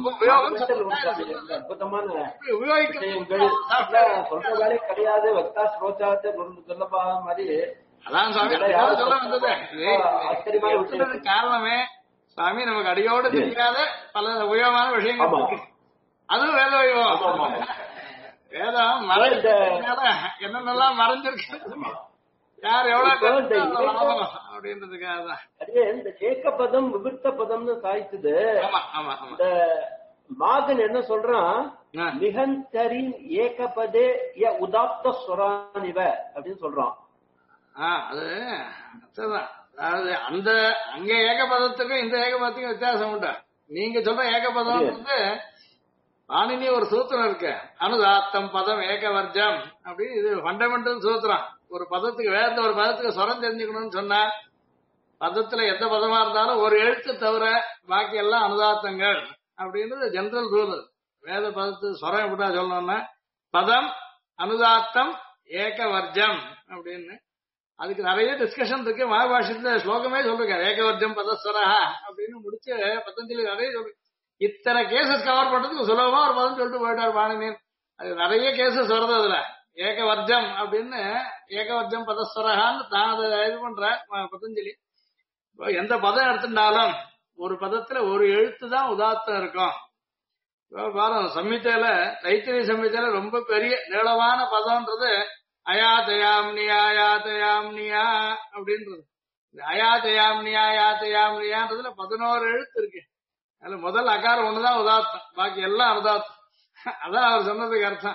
சொல்றதாலே கிடையாது. வக்தா ஸ்ரோச்சாத்து சொல்லப்பா மாதிரி. அதான் சுவாமி சொல்ல வந்தது. காரணமே சுவாமி நமக்கு அடியோடு தெரியாத பல உபயோகமான விஷயங்கள் இருக்கு. அதுவும் வேத உபயோகம். வேதம் மறைஞ்ச என்னென்னலாம் மறைஞ்சிருக்கு, யார் எவ்வளவு அப்படின்றதுக்காக தான். இந்த ஏக்க பதம் விவிர்த்த பதம்னு சாய்க்குது. இந்த மாகன் என்ன சொல்றான்? நிகந்தரின் ஏகபதே உதாப்த ஸ்வரானிவ அப்படின்னு சொல்றான். அது அதாவது அந்த அங்க ஏகபதத்துக்கும் இந்த ஏகபதத்துக்கும் வித்தியாசம் உண்டு. நீங்க சொல்ற ஏகபதம் வந்து பாணினி ஒரு சூத்திரம் இருக்கு, அனுதாத்தம் பதம் ஏகவர்ஜம் அப்படின்னு. இது ஃபண்டமெண்டல் சூத்திரம். ஒரு பதத்துக்கு வேற ஒரு பதத்துக்கு சொரம் தெரிஞ்சுக்கணும்னு சொன்னா பதத்துல எந்த பதமா இருந்தாலும் ஒரு எழுத்து தவிர பாக்கி எல்லாம் அனுதாத்தங்கள் அப்படின்றது ஜெனரல் ரூல். வேத பதத்துக்கு சொரம் எப்படா சொல்லணும்னா பதம் அனுதாத்தம் ஏகவர்ஜம் அப்படின்னு. அதுக்கு நிறைய டிஸ்கஷன் இருக்கு. மகாபாஷ்யத்துல ஸ்லோகமே சொல்லிருக்காரு, ஏகவர்ஜம் பதஸ்வரஹா அப்படின்னு முடிச்சு பத்தஞ்சலி நிறைய சொல்லு. இத்தனை கேசஸ் கவர் பண்றதுக்கு சுலபமா ஒரு பதம் சொல்லிட்டு போயிட்டார் பாணினியன். அது நிறைய கேசஸ் வருது அதுல. ஏகவர்ஜம் அப்படின்னு ஏகவர்ஜம் பதஸ்வரஹான்னு தான் அதை இது பண்ற பதஞ்சலி. எந்த பதம் எடுத்துட்டாலும் ஒரு பதத்துல ஒரு எழுத்து தான் உதாத்தம் இருக்கும். பாருங்க, சம்ஹிதையில தைத்திரிய சம்ஹிதையில ரொம்ப பெரிய நீளமான பதம்ன்றது அயாதயாம்னியா அயாதயாம்னியா அப்படின்றது. இந்த அயாதயாம்னியா அயாதயாம்னியான்றதுல 11 எழுத்து இருக்கு. அதுல முதல் அகாரம் ஒண்ணுதான் உதாத்தம், பாக்கி எல்லாம் அனுதாத்தம். அதான் அவர் சொன்னதுக்கு அர்த்தம்.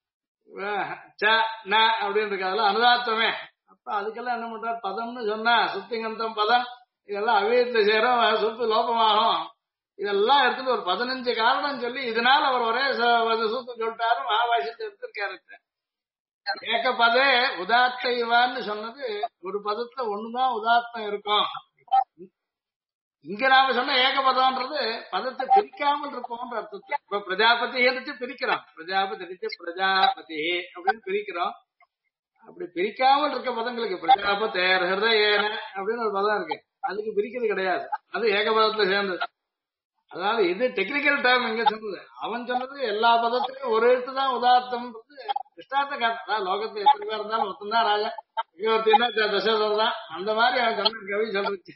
ச ந அப்படின்னு இருக்கு, அதெல்லாம் அனுதாத்தமே. அப்ப அதுக்கெல்லாம் என்ன பண்றாரு, பதம்னு சொன்னா சுத்திகந்தம் பதம் இதெல்லாம் அவ்வியத்துல சேரும், சொத்து லோபமாகும். இதெல்லாம் எடுத்துட்டு ஒரு 15 காரணம் சொல்லி இதனால அவர் ஒரே சூத்து சொல்லிட்டாரு. மகாபாஷ்யத்தை எடுத்திருக்காரு. ஏகபதே உதாத்த இவான்னு சொன்னது ஒரு பதத்துல ஒண்ணுதான் உதாத்தம் இருக்கும். இங்க நாம சொன்ன ஏகபதம்ன்றது பதத்தை பிரிக்காமல் இருப்போம்ன்ற அர்த்தத்தை. இப்ப பிரஜாபதி எடுத்து பிரிக்கிறோம், பிரஜாபதி எடுத்து பிரஜாபதி அப்படின்னு பிரிக்கிறோம். அப்படி பிரிக்காமல் இருக்க பதங்களுக்கு பிரஜாபதேர் ஹிருதயேன அப்படின்னு ஒரு பதம் இருக்கு, அதுக்கு பிரிக்கிறது கிடையாது, அது ஏகபதத்துல சேர்ந்தது. அதனால இது டெக்னிக்கல் டேர்ம் இங்க சொன்னது. அவன் சொன்னது எல்லா பதத்திலையும் ஒரு எழுத்து தான் உதார்த்தம் திருஷ்டார்த்த காரணம். அதான் லோகத்துல எத்தனை பேர் இருந்தாலும் ஒருத்தந்தான் ராஜா, இவர்த்தின்னா தசரதர் தான், அந்த மாதிரி அவன் சொன்ன கவி சொல்லிச்சு.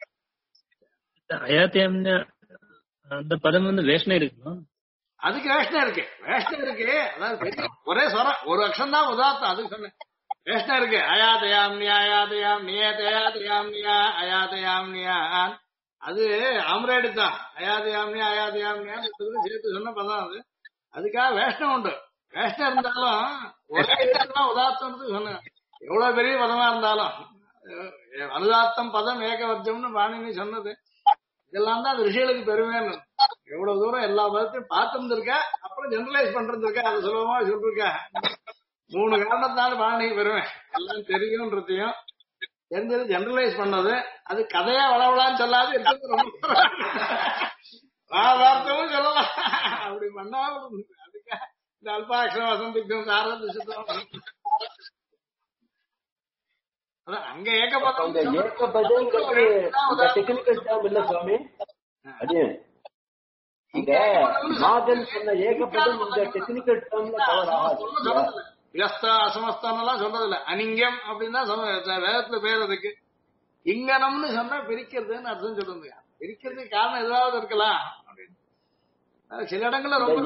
அயாத்தியம்னு அந்த பதம் வந்து வேஷ்ணை இருக்கணும், அதுக்கு வேஷ்ணை இருக்கு, வேஷ்ணை இருக்கு. அதாவது ஒரே சொரம் ஒரு அக்ஷரம் தான் உதார்த்தம், அதுக்கு சொன்னேன். வேஷ்ணை இருக்கு, அயாதயாம்னியா அயாதயாம் நியதயாதயாம்னியா அயாதயாம்னியா. அது ஆம்ரேடு தான், அயாதயாம்னியா அயாதயாம்னியா சேர்த்து சொன்ன பதம் அது. அதுக்காக வேஷ்ணம் உண்டு. வேஷ்ணம் இருந்தாலும் ஒரே எழுத்துதான் உதார்த்தம் சொன்னேன். எவ்வளவு பெரிய பதமா இருந்தாலும் அனுதாத்தம் பதம் ஏகவர்ஜம்னு பாணினி சொன்னது. இதெல்லாம் தான் அது ரிஷிகளுக்கு பெருமைன்னு. எவ்வளவு தூரம் எல்லா பதத்தையும் பார்த்துருந்துருக்கா, அப்புறம் ஜெனரலைஸ் பண்றதுக்கா, அது சுலபமா சொல்லிருக்கா. 3 காரணத்தால பாணிக்கு பெருமை. எல்லாம் தெரியும்ன்றதையும் தெரிஞ்சது ஜெனரலைஸ் பண்ணது. அது கதையா வளவலான்னு சொல்லாது இருக்கிறது ரொம்ப வார்த்தமும் சொல்லலாம். அப்படி பண்ணா அதுக்கா இந்த அல்பாட்சரம் வசந்திக்கும் சாரதி சுத்தம். அதான் அங்க ஏகபதம் டெக்னிக்கல் டேர்ம் இல்ல சுவாமி. அது இங்க மாதன் சொன்ன ஏகபதம் இந்த டெக்னிக்கல் டேர்ம்ல கவர் ஆகாது. வியஸ்தா அசமஸ்தான் எல்லாம் சொல்றது இல்ல, அனிங்கம் அப்படின்னு தான் வேதத்துல பேர். அதுக்கு இங்கனம்னு சொன்னா பிரிக்கிறதுன்னு அர்த்தம் சொல்லுங்க. பிரிக்கிறதுக்கு காரணம் ஏதாவது இருக்கலாம் அப்படின்னு. சில இடங்கள்ல ரொம்ப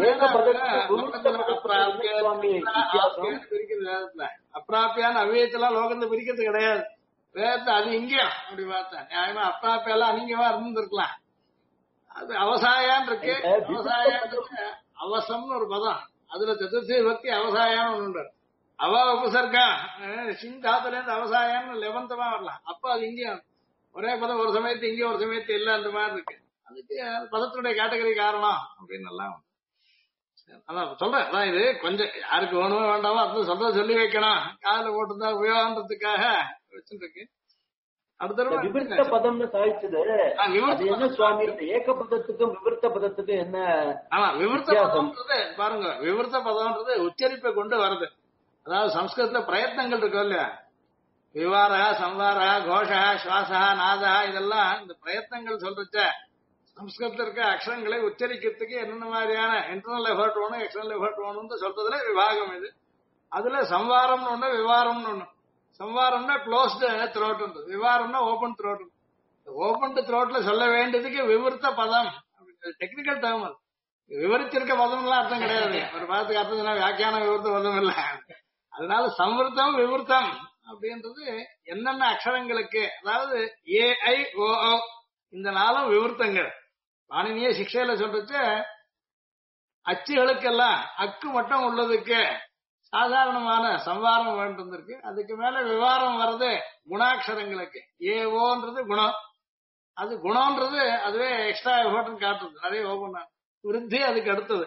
பிரிக்கிறது வேதத்துல அப்பிராப்பியான அவ்வியத்தெல்லாம் லோகத்துல பிரிக்கிறது கிடையாது. வேதத்தை அது இங்கேயும் அப்படி பார்த்தேன். நியாயமா அப்பிராப்பியெல்லாம் அனிங்கமா இருந்திருக்கலாம். அது அவசாயான் இருக்கு. அவசாயான் அவசம்னு ஒரு பதம், அதுல சதுர்த்தி பக்தி அவசாயான்னு ஒண்ணு உண்டு. அவ உபசர்க்கம் சிந்தாத்துல இருந்து அவசாயான்னு லெவந்தமா வரலாம். அப்ப அது இங்கேயும் ஒரே பதம் ஒரு சமயத்து இங்கே ஒரு சமயத்து இல்ல, அந்த மாதிரி இருக்கு. அதுக்கு பதத்தினுடைய கேட்டகரி காரணம் அப்படின்னு எல்லாம் அதான் சொல்றேன். அதான் இது கொஞ்சம் யாருக்கு வேணுமோ வேண்டாமோ அது சொல்றத சொல்லி வைக்கணும், காதுல போட்டுருந்தா உபயோகன்றதுக்காக வச்சுருக்கு. விவர்த்த பதம்னு சாதிச்சது என்ன சுவாமி? ஏக பதத்துக்கும் விவர்த்த பதத்துக்கும் என்ன? ஆமா, விவர்த்த பதம்ன்றது பாருங்க, விவர்த்த பதம்ன்றது உச்சரிப்பை கொண்டு வருது. அதாவது சம்ஸ்கிருதத்துல பிரயத்னங்கள் இருக்கும் இல்லையா, விவாரா சம்வாரா கோஷா சுவாசா நாதா, இதெல்லாம் இந்த பிரயத்னங்கள் சொல்றச்ச சம்ஸ்கிருதத்துல இருக்க அக்ஷரங்களை உச்சரிக்கிறதுக்கு என்னென்ன மாதிரியான இன்டர்னல் எஃபர்ட் வேணும் எக்ஸ்டர்னல் எஃபர்ட் வேணும்னு சொல்றதுல விவாகம் இது. அதுல சம்வாரம்னு ஒண்ணு விவாரம்னு ஒண்ணு. சம்வாரம்னா க்ளோஸ்டு த்ரோட், விவாரம்னா ஓபன் த்ரோட். ஓபன் த்ரோட்ல சொல்ல வேண்டியதுக்கு விவர்த்த பதம் டெக்னிக்கல் டேர்ம். அது விவரிச்சிருக்க பதம்லாம் அர்த்தம் கிடையாது. ஒரு பதத்துக்கு அர்த்தம் சொன்னா வியாக்கியான விவர்த்த பதம் இல்ல. அதனால சம்வர்த்தம் விவர்த்தம் அப்படின்றது என்னென்ன அக்ஷரங்களுக்கு, அதாவது AIOO இந்த 4 விவர்த்தங்கள். பாணினியே சிக்ஷையில சொல்றச்சு அச்சுகளுக்கெல்லாம் அக்கு மட்டும் உள்ளதுக்கு சாதாரணமான சம்வாரம் வேண்டும் இருக்கு. அதுக்கு மேல விவாரம் வர்றது குணாட்சரங்களுக்கு. ஏஓன்றது குணம், அது குணம்ன்றது அதுவே எக்ஸ்ட்ரா எஃபர்ட் காட்டுறது, நிறைய ஓபன் விருத்தி அதுக்கு அடுத்தது.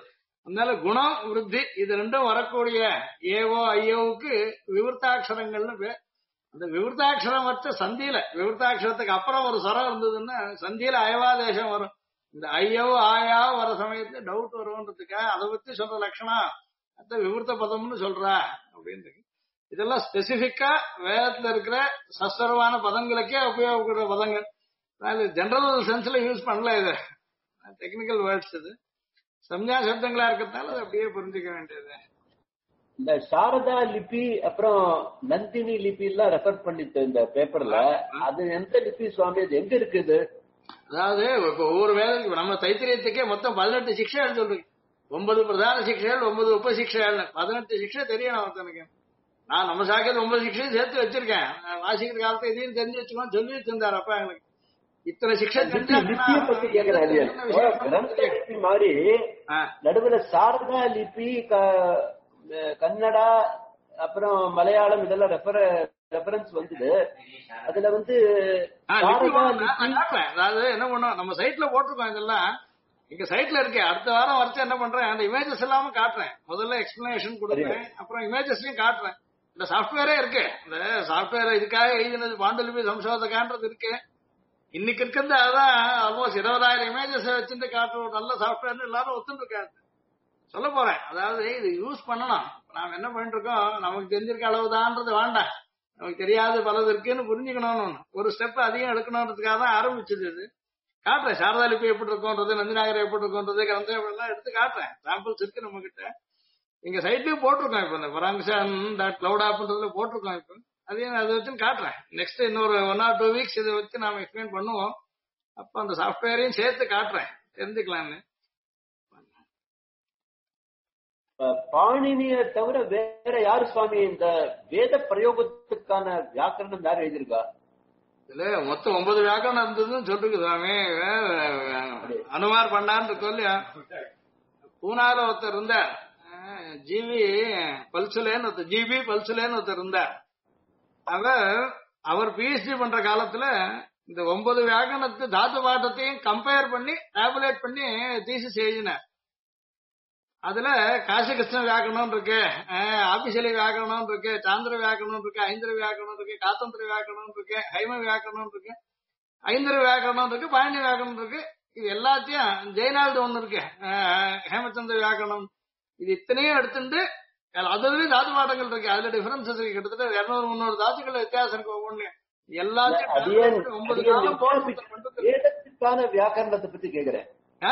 அதனால குணம் விருத்தி இது ரெண்டும் வரக்கூடிய ஏவோ ஐயோவுக்கு விவருத்தாட்சரங்கள்னு பேர். அந்த விவருத்தாட்சரம் வச்ச சந்தியில விவருத்தாட்சரத்துக்கு அப்புறம் ஒரு ஸ்வரம் இருந்ததுன்னா சந்தியில அயவாதேசம் வரும். இந்த ஐயோ ஆயா வர சமயத்துல டவுட் வரும்ன்றதுக்காக அதை பத்தி சொல்ற லட்சணம் அந்த விவருத்த பதம்னு சொல்றா அப்படின்னு. இதெல்லாம் ஸ்பெசிபிக்கா வேதத்துல இருக்கிற சஸ்வரமான பதங்களுக்கே உபயோகப்படுற பதங்கள். ஜெனரல் சென்ஸ்ல யூஸ் பண்ணல, இது டெக்னிக்கல் வேர்ட்ஸ். இது சம்ஞா சப்தங்களா இருக்கிறதுனால அதை அப்படியே புரிஞ்சுக்க வேண்டியது. இந்த சாரதா லிபி அப்புறம் நந்தினி லிபி எல்லாம் ரெஃபர் பண்ணிட்டு இந்த பேப்பர்ல, அது எந்த லிபி சுவாமி, அது எங்க இருக்குது? அதாவது இப்ப ஒவ்வொரு வேலைக்கு நம்ம தைத்திரியத்துக்கே மொத்தம் 18 சிக்ஷைகள் சொல்றீங்க. 9 பிரதான சிக்ஷைகள், 9 உப சிக்ஷைகள், 18 சிக்ஷை தெரியணும் ஒருத்தனுக்கு. நான் நம்ம சாக்கியது 9 சிக்ஷையும் சேர்த்து வச்சிருக்கேன். வாசிக்கிற காலத்தை இதையும் தெரிஞ்சு வச்சுக்கோன்னு சொல்லி வச்சிருந்தாரு அப்பா எங்களுக்கு. இத்தனை சிக்ஷை லிபியை பத்தி கேக்குறேன் மாதிரி நடுவுல சாரதா லிபி, கன்னடா அப்புறம் மலையாளம் இதெல்லாம் ரெஃபரன்ஸ் வந்தது. அதுல வந்து அதாவது என்ன பண்ணோம், நம்ம சைட்ல போட்டிருக்கோம் இதெல்லாம். இங்க சைட்ல இருக்கு. அடுத்த வாரம் வரைச்சு என்ன பண்றேன், அந்த இமேஜஸ் எல்லாமே காட்டுறேன். முதல்ல எக்ஸ்பிளனேஷன் கொடுக்குறேன், அப்புறம் இமேஜஸ்லயும் காட்டுறேன். இந்த சாஃப்ட்வேரே இருக்கு. இந்த சாஃப்ட்வேர் இதுக்காக எழுதினது பாண்டலிபி சம்சோதகான்றது இருக்கு. இன்னைக்கு இருக்கிறது அதான் ஆல்மோஸ்ட் 20,000 இமேஜஸ் வச்சுட்டு காட்டுற நல்ல சாஃப்ட்வேர்னு எல்லாரும் ஒத்துட்டு இருக்காங்க. சொல்ல போறேன், அதாவது இது யூஸ் பண்ணணும். நாம என்ன பண்ணிட்டு இருக்கோம், நமக்கு தெரிஞ்சிருக்க அளவுதான்றது வேண்டாம், நமக்கு தெரியாது பலது இருக்குன்னு புரிஞ்சுக்கணும்னு ஒரு ஸ்டெப் அதிகம் எடுக்கணும்ன்றதுக்காக தான் ஆரம்பிச்சது. இது காட்டுறேன். சாரதா லிபி எப்படி இருக்கும்ன்றது, நந்திநாகர் எப்படி இருக்கும்ன்றது, கிரந்தம் எல்லாம் எடுத்து காட்டுறேன். சாம்பிள்ஸ் இருக்கு நம்ம கிட்ட. எங்க சைட்லயும் போட்டிருக்கோம். இப்ப இந்த பராங்ஷன் கிளவுட் ஆப்ன்றதுல போட்டிருக்கோம். இப்ப அதையும் அதை வச்சு காட்டுறேன். நெக்ஸ்ட் இன்னொரு 1 or 2 weeks இதை வச்சு நாம எக்ஸ்பிளைன் பண்ணுவோம். அப்ப அந்த சாஃப்ட்வேரையும் சேர்த்து காட்டுறேன், தெரிஞ்சுக்கலாம்னு. பாணினிய தவிர வேற யாரு சுவாமி இந்த வேத பிரயோகத்துக்கான வியாக்கரணம் யார் எழுதியிருக்கா? இதுல மொத்தம் 9 வியாக்கரணம் இருந்ததுன்னு சொல்லிருக்கு சுவாமி. அனுமார் பண்ணான்னு இருக்கோம் இல்லையா. பூனால ஒருத்தர் இருந்தார், ஜிபி பல்சுலேன்னு ஒருத்தர் இருந்தார். அவர் பிஹெச்டி பண்ற காலத்துல இந்த 9 வியாக்கரணத்து தாத்து பாட்டத்தையும் கம்பேர் பண்ணி டேபுலேட் பண்ணி தீசிஸ் எழுதினார். அதுல காசிகிருஷ்ண வியாக்கரணம் இருக்கு, ஆபிசலி வியாக்கரணம் இருக்கு, சாந்திர வியாக்கரணம் இருக்கு, ஐந்திர வியாக்கரணம் இருக்கு, காத்தந்திர வியாக்கரணம் இருக்கு, ஹைம வியாக்கரணம் இருக்கு, ஐந்திர வியாக்கரணம் இருக்கு, பாண்டிய வியாக்கரணம் இருக்கு. இது எல்லாத்தையும் ஜெயநாடு ஒண்ணு இருக்கு, ஹேமச்சந்திர வியாக்கரணம். இது இத்தனையும் எடுத்துட்டு அதுலயும் தாத்து பாடங்கள் இருக்கு. அதுல டிஃபரன்சஸ் இருக்கு. கிட்டத்தட்ட 200-300 தாத்துக்கள் வித்தியாசம் இருக்கு ஒவ்வொன்னு. எல்லாத்தையும் வேதத்துக்கான வியாக்கரணத்தை பத்தி கேக்குறேன்.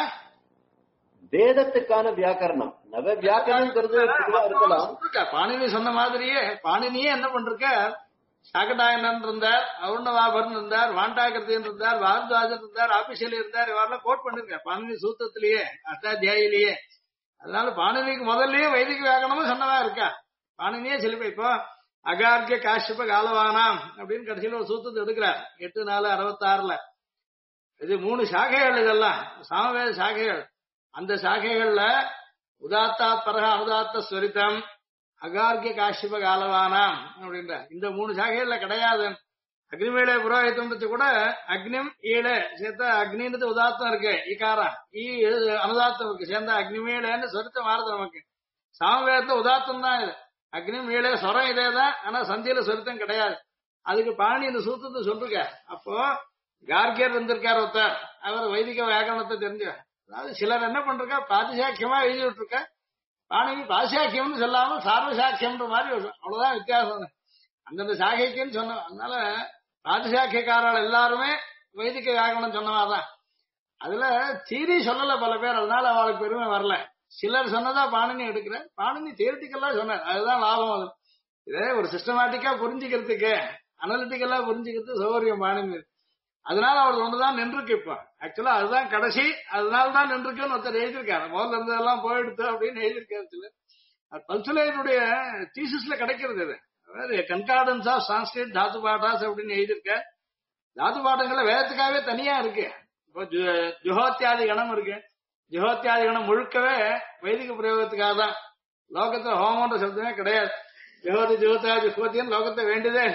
வேதத்துக்கான வியாக்கரணம் நவ வியாக்கரணங்கிறது இருக்கலாம். பாணினி சொன்ன மாதிரியே பாணினியே என்ன பண்ருக்க, சாகடாயனன் இருந்தார், அருணவாபரன் இருந்தார், வாண்டாகிருத்தியன் இருந்தார், வாரத்வாஜன் இருந்தார், ஆபிஷியலி இருந்தார். இவரெல்லாம் கோட் பண்ணிருக்கார் பாணினி சூத்திரத்திலேயே, அஷ்டாத்தியாயிலேயே. அதனால பாணினிக்கு முதல்லயே வைதிக வியாக்கரணமும் சொன்னதா இருக்கா. பாணினியே சிலிப்பா இப்போ அகார்கிய காஷ்யப காலவானாம் அப்படின்னு கடைசியில ஒரு சூத்திரத்தை எடுக்கிறார் 8/4/66. இது 3 சாகைகள். இதெல்லாம் சாமவேத சாகைகள். அந்த சாகைகள்ல உதாத்தா பரக அனுதாத்த ஸ்வரிதம், அகார்கிய காஷ்யப காலவானாம் அப்படின்ற இந்த 3 சாகைகள்ல கிடையாது. அக்னிமேல புரோஹிதம் கூட அக்னிம் ஈழ சேர்த்தா அக்னின்றது உதாத்தம் இருக்கு, ஈகாரா ஈ அனுதாத்தம் இருக்கு சேர்ந்தா அக்னிமேலன்னு சொரித்தம் மாறுது நமக்கு. சாமவேதத்துல உதாத்தம் தான் இது. அக்னிம் ஈழ சொரம் இதேதான், ஆனா சந்தியில சொரித்தம் கிடையாது. அதுக்கு பாணி இந்த சூத்திரத்தை சொல்லிருக்க. அப்போ கார்கியர் இருந்திருக்கார் ஒருத்தர், அவர் வைதிக வியாக்கரணத்தை தெரிஞ்சுக்க. அதாவது சிலர் என்ன பண்றா, பாதிசாக்கியமா எழுதி விட்டுருக்க. பாணினி பாதிசாக்கியம்னு சொல்லாம சார்வசாக்கியம்ன்ற மாதிரி அவ்வளவுதான் வித்தியாசம். அந்தந்த சாகைக்குன்னு சொன்ன. அதனால பாதிசாக்கியக்காரர்கள் எல்லாருமே வைதிக வியாக்கரணம் சொன்னவாதான். அதுல தீரி சொல்லல பல பேர், அதனால அவளுக்கு பெருமை வரல. சிலர் சொன்னதா பாணினி எடுக்கிற. பாணினி தியரிட்டிக்கலா சொன்னார், அதுதான் லாபம். அது இதே ஒரு சிஸ்டமேட்டிக்கா புரிஞ்சுக்கிறதுக்கு, அனலிட்டிக்கலா புரிஞ்சுக்கிறது சௌகரியம் பாணினி. அதனால அவர் ஒண்ணுதான் நின்றுருக்கு. இப்ப ஆக்சுவலா அதுதான் கடைசி, அதனாலதான் நின்றுக்குன்னு ஒருத்தர் எழுதியிருக்காரு. முதல்ல இருந்ததெல்லாம் போயிடுத்து அப்படின்னு எழுதியிருக்காரு. சிலர் பல்சுலேனுடைய தீசிஸ்ல கிடைக்கிறது இது. அதாவது கன்கார்டன்ஸ் ஆஃப் சான்ஸ்கிரிட் தாத்து பாட்டாஸ் அப்படின்னு எழுதியிருக்க. தாத்து பாட்டங்கள்ல வேதத்துக்காகவே தனியா இருக்கு. இப்போ ஜுஹோத்தியாதி கணம் இருக்கு. ஜுஹோத்தியாதி கணம் முழுக்கவே வைதிக பிரயோகத்துக்காக தான். லோகத்துல ஹோமன்ற சப்தமே கிடையாது. ஜுஹோதி ஜுஹோத்தியா ஜுஹோத்தின்னு லோகத்தை வேண்டியதே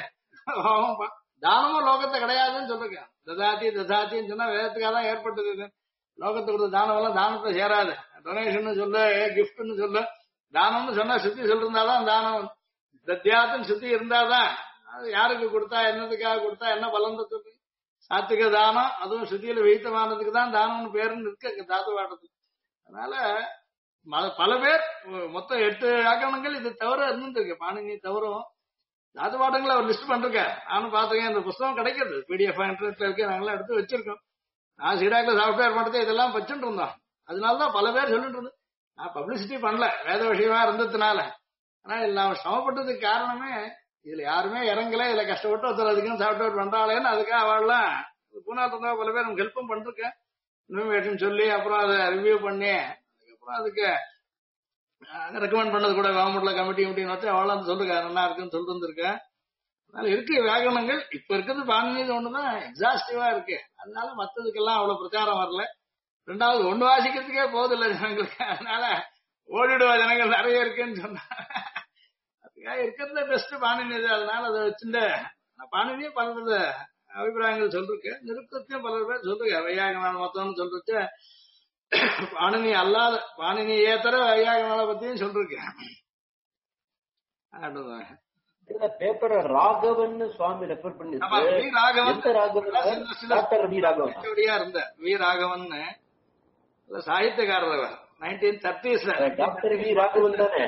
ஹோமம். தானமும் லோகத்தை கிடையாதுன்னு சொல்லுங்க. ததாத்தி ததாத்தின்னு சொன்னா வேதத்துக்காக தான் ஏற்பட்டது. லோகத்துக்கு கொடுத்த தானம் எல்லாம் தானத்தை சேராது. டொனேஷன் சொல்ல, கிஃப்ட்னு சொல்ல, தானம்னு சொன்னா சுத்தி சொல்லிருந்தாதான் தானம். தத்தியாத்துன்னு சுத்தி இருந்தாதான் அது யாருக்கு கொடுத்தா, என்னதுக்காக கொடுத்தா, என்ன பலன் சொல்லு. சாத்திக தானம், அதுவும் சுத்தியில விகிதமானதுக்கு தான் தானம்னு பேருன்னு இருக்கு தாத்து பாட்டத்துக்கு. அதனால பல பேர் மொத்தம் 8 வியாக்கரணங்கள் இது தவிர இருந்துருக்கு. பாணினி தவிரம் தாத்து பாட்டங்களை அவர் லிஸ்ட் பண்றாரு. நானும் பாத்துக்கேன். இந்த புத்தகம் கிடைக்கிறது PDF இன்டர்நெட்ல இருக்கு. நாங்களாம் எடுத்து வச்சிருக்கோம். நான் சீடாக்ல சாஃப்ட்வேர் பண்றது இதெல்லாம் வச்சுட்டு இருந்தோம். அதனாலதான் பல பேர் சொல்லிட்டு இருந்தது. நான் பப்ளிசிட்டி பண்ணல வேத விஷயமா இருந்ததுனால. ஆனா இதுல நான் சிரமப்பட்டதுக்கு காரணமே இதுல யாருமே இறங்கல. இதுல கஷ்டப்பட்டு ஒருத்தர் அதுக்குன்னு சாஃப்ட்வேர் பண்றாளேன்னு அதுக்காக அவள்லாம் பூனால இருந்தா பல பேர் நமக்கு ஹெல்ப்பும் பண்ணிருக்கேன். இன்ஃபர்மேஷன் சொல்லி அப்புறம் அதை ரிவ்யூ பண்ணி அதுக்கப்புறம் அதுக்கு ரெக்கமெண்ட் பண்ணது கூட கவர்மெண்ட்ல கமிட்டி கமிட்டின்னு வச்சு அவளாம் சொல்லிருக்கேன். நல்லா இருக்குன்னு சொல்லிட்டு இருந்திருக்கேன். அதனால இருக்கு வியாகரணங்கள். இப்ப இருக்கிறது பாணினி ஒண்ணுதான் எக்ஸாஸ்டிவா இருக்கு. அதனால மத்ததுக்கெல்லாம் அவ்வளவு பிரச்சாரம் வரல. ரெண்டாவது ஒண்ணு வாசிக்கிறதுக்கே போதில்லை ஜனங்களுக்கு. அதனால ஓடிடுவா ஜனங்கள் நிறைய இருக்குன்னு சொன்னா அதுக்காக இருக்கிறத பெஸ்ட் பாணினி இது. அதனால அதை வச்சுட்டு பாணினியே பலரது அபிப்பிராயங்கள் சொல்லிருக்கேன். நிருத்தத்தையும் பல பேர் சொல்லிருக்கேன். வையாகமான மொத்தம்னு சொல்லிட்டு பாணினி அல்லாத பாணினி ஏத்தர வையாகமான பத்தியும் சொல்லிருக்கேன். பேப்பர் ராகவன் சுவாமி ரெஃபர் பண்ணி இருந்த வி ராகவன் சாகித்யக்காரர் 1930s. டாக்டர் வி ராகவன் தானே?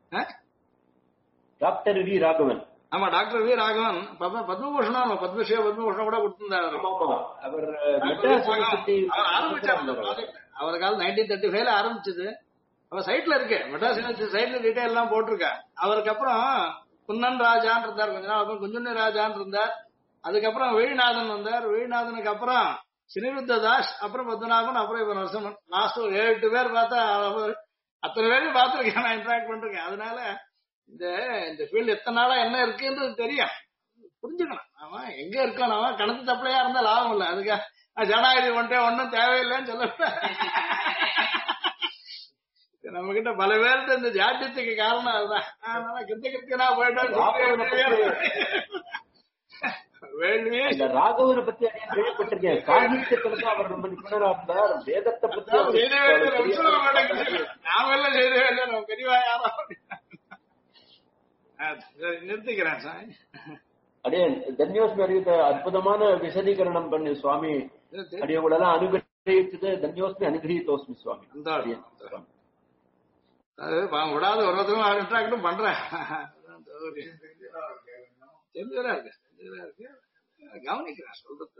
Doctor V Raghavan. ஆமா டாக்டர் வி ராகவன் பத்மபூஷணம் பத்மஸ்ரீ பத்மபூஷணம் கூட கொடுத்திருந்தாரு. அவர் ஆரம்பிச்சார். அவர் காலம் 1935 ஆரம்பிச்சது. அவர் சைட்ல இருக்கு மெட்ராஸ் யூனிவர்சிட்டி சைட்ல டீடைல் எல்லாம் போட்டிருக்கா. அவருக்கு அப்புறம் குன்னன் ராஜான் இருந்தார். கொஞ்ச நாள் அப்புறம் குஞ்சுண்ணி ராஜான் இருந்தார். அதுக்கப்புறம் வேணிநாதன் வந்தார். வேணிநாதனுக்கு அப்புறம் ஸ்ரீருத்த தாஸ், அப்புறம் பத்மநாபன், அப்புறம் இப்ப நரசிம்மன். லாஸ்ட் 7-8 பேர் பார்த்தா அத்தனை பேரும் பார்த்திருக்கேன். நான் இன்டராக்ட் பண்ணிருக்கேன். அதனால இந்த ஃபீல்டு எத்தனை நாளா என்ன இருக்குன்றது தெரியும், புரிஞ்சுக்கணும். அவன் எங்க இருக்கான், அவன் கணக்கு தப்பலையா இருந்தா லாபம் இல்லை. அதுக்காக ஜனநாயகி ஒன்றும் தேவையில்லைன்னு சொல்ல. நம்ம கிட்ட பல பேர்கிட்ட இந்த ஜாத்தியத்துக்கு காரணம் அதுதான். அதனால கிருத்தினா போயிட்டா ராகவனை பத்தி கேள்விப்பட்டிருக்கேன். சாகித்யத்திற்கு அவர் ரொம்ப நிபுணரா இருந்தார். வேதத்தை பத்தி நாமெல்லாம் செய்த வேண்டிய நம்ம பெரியவா யாரோ நிறுத்திக்கிறேன் சார். அடே தன்யோஸ்மி அறிவித்த அற்புதமான விசதீகரணம் பண்ணி சுவாமி அடியவங்களெல்லாம் அனுகிரகிச்சது. தன்யோஸ்மி அனுகிரகித்தோஸ்மி சுவாமி. அது விடாத ஒருத்தரும் இன்ட்ராக்டும் பண்றேன். தெரிஞ்சவரா இருக்கு கவனிக்கிறேன் சொல்றது.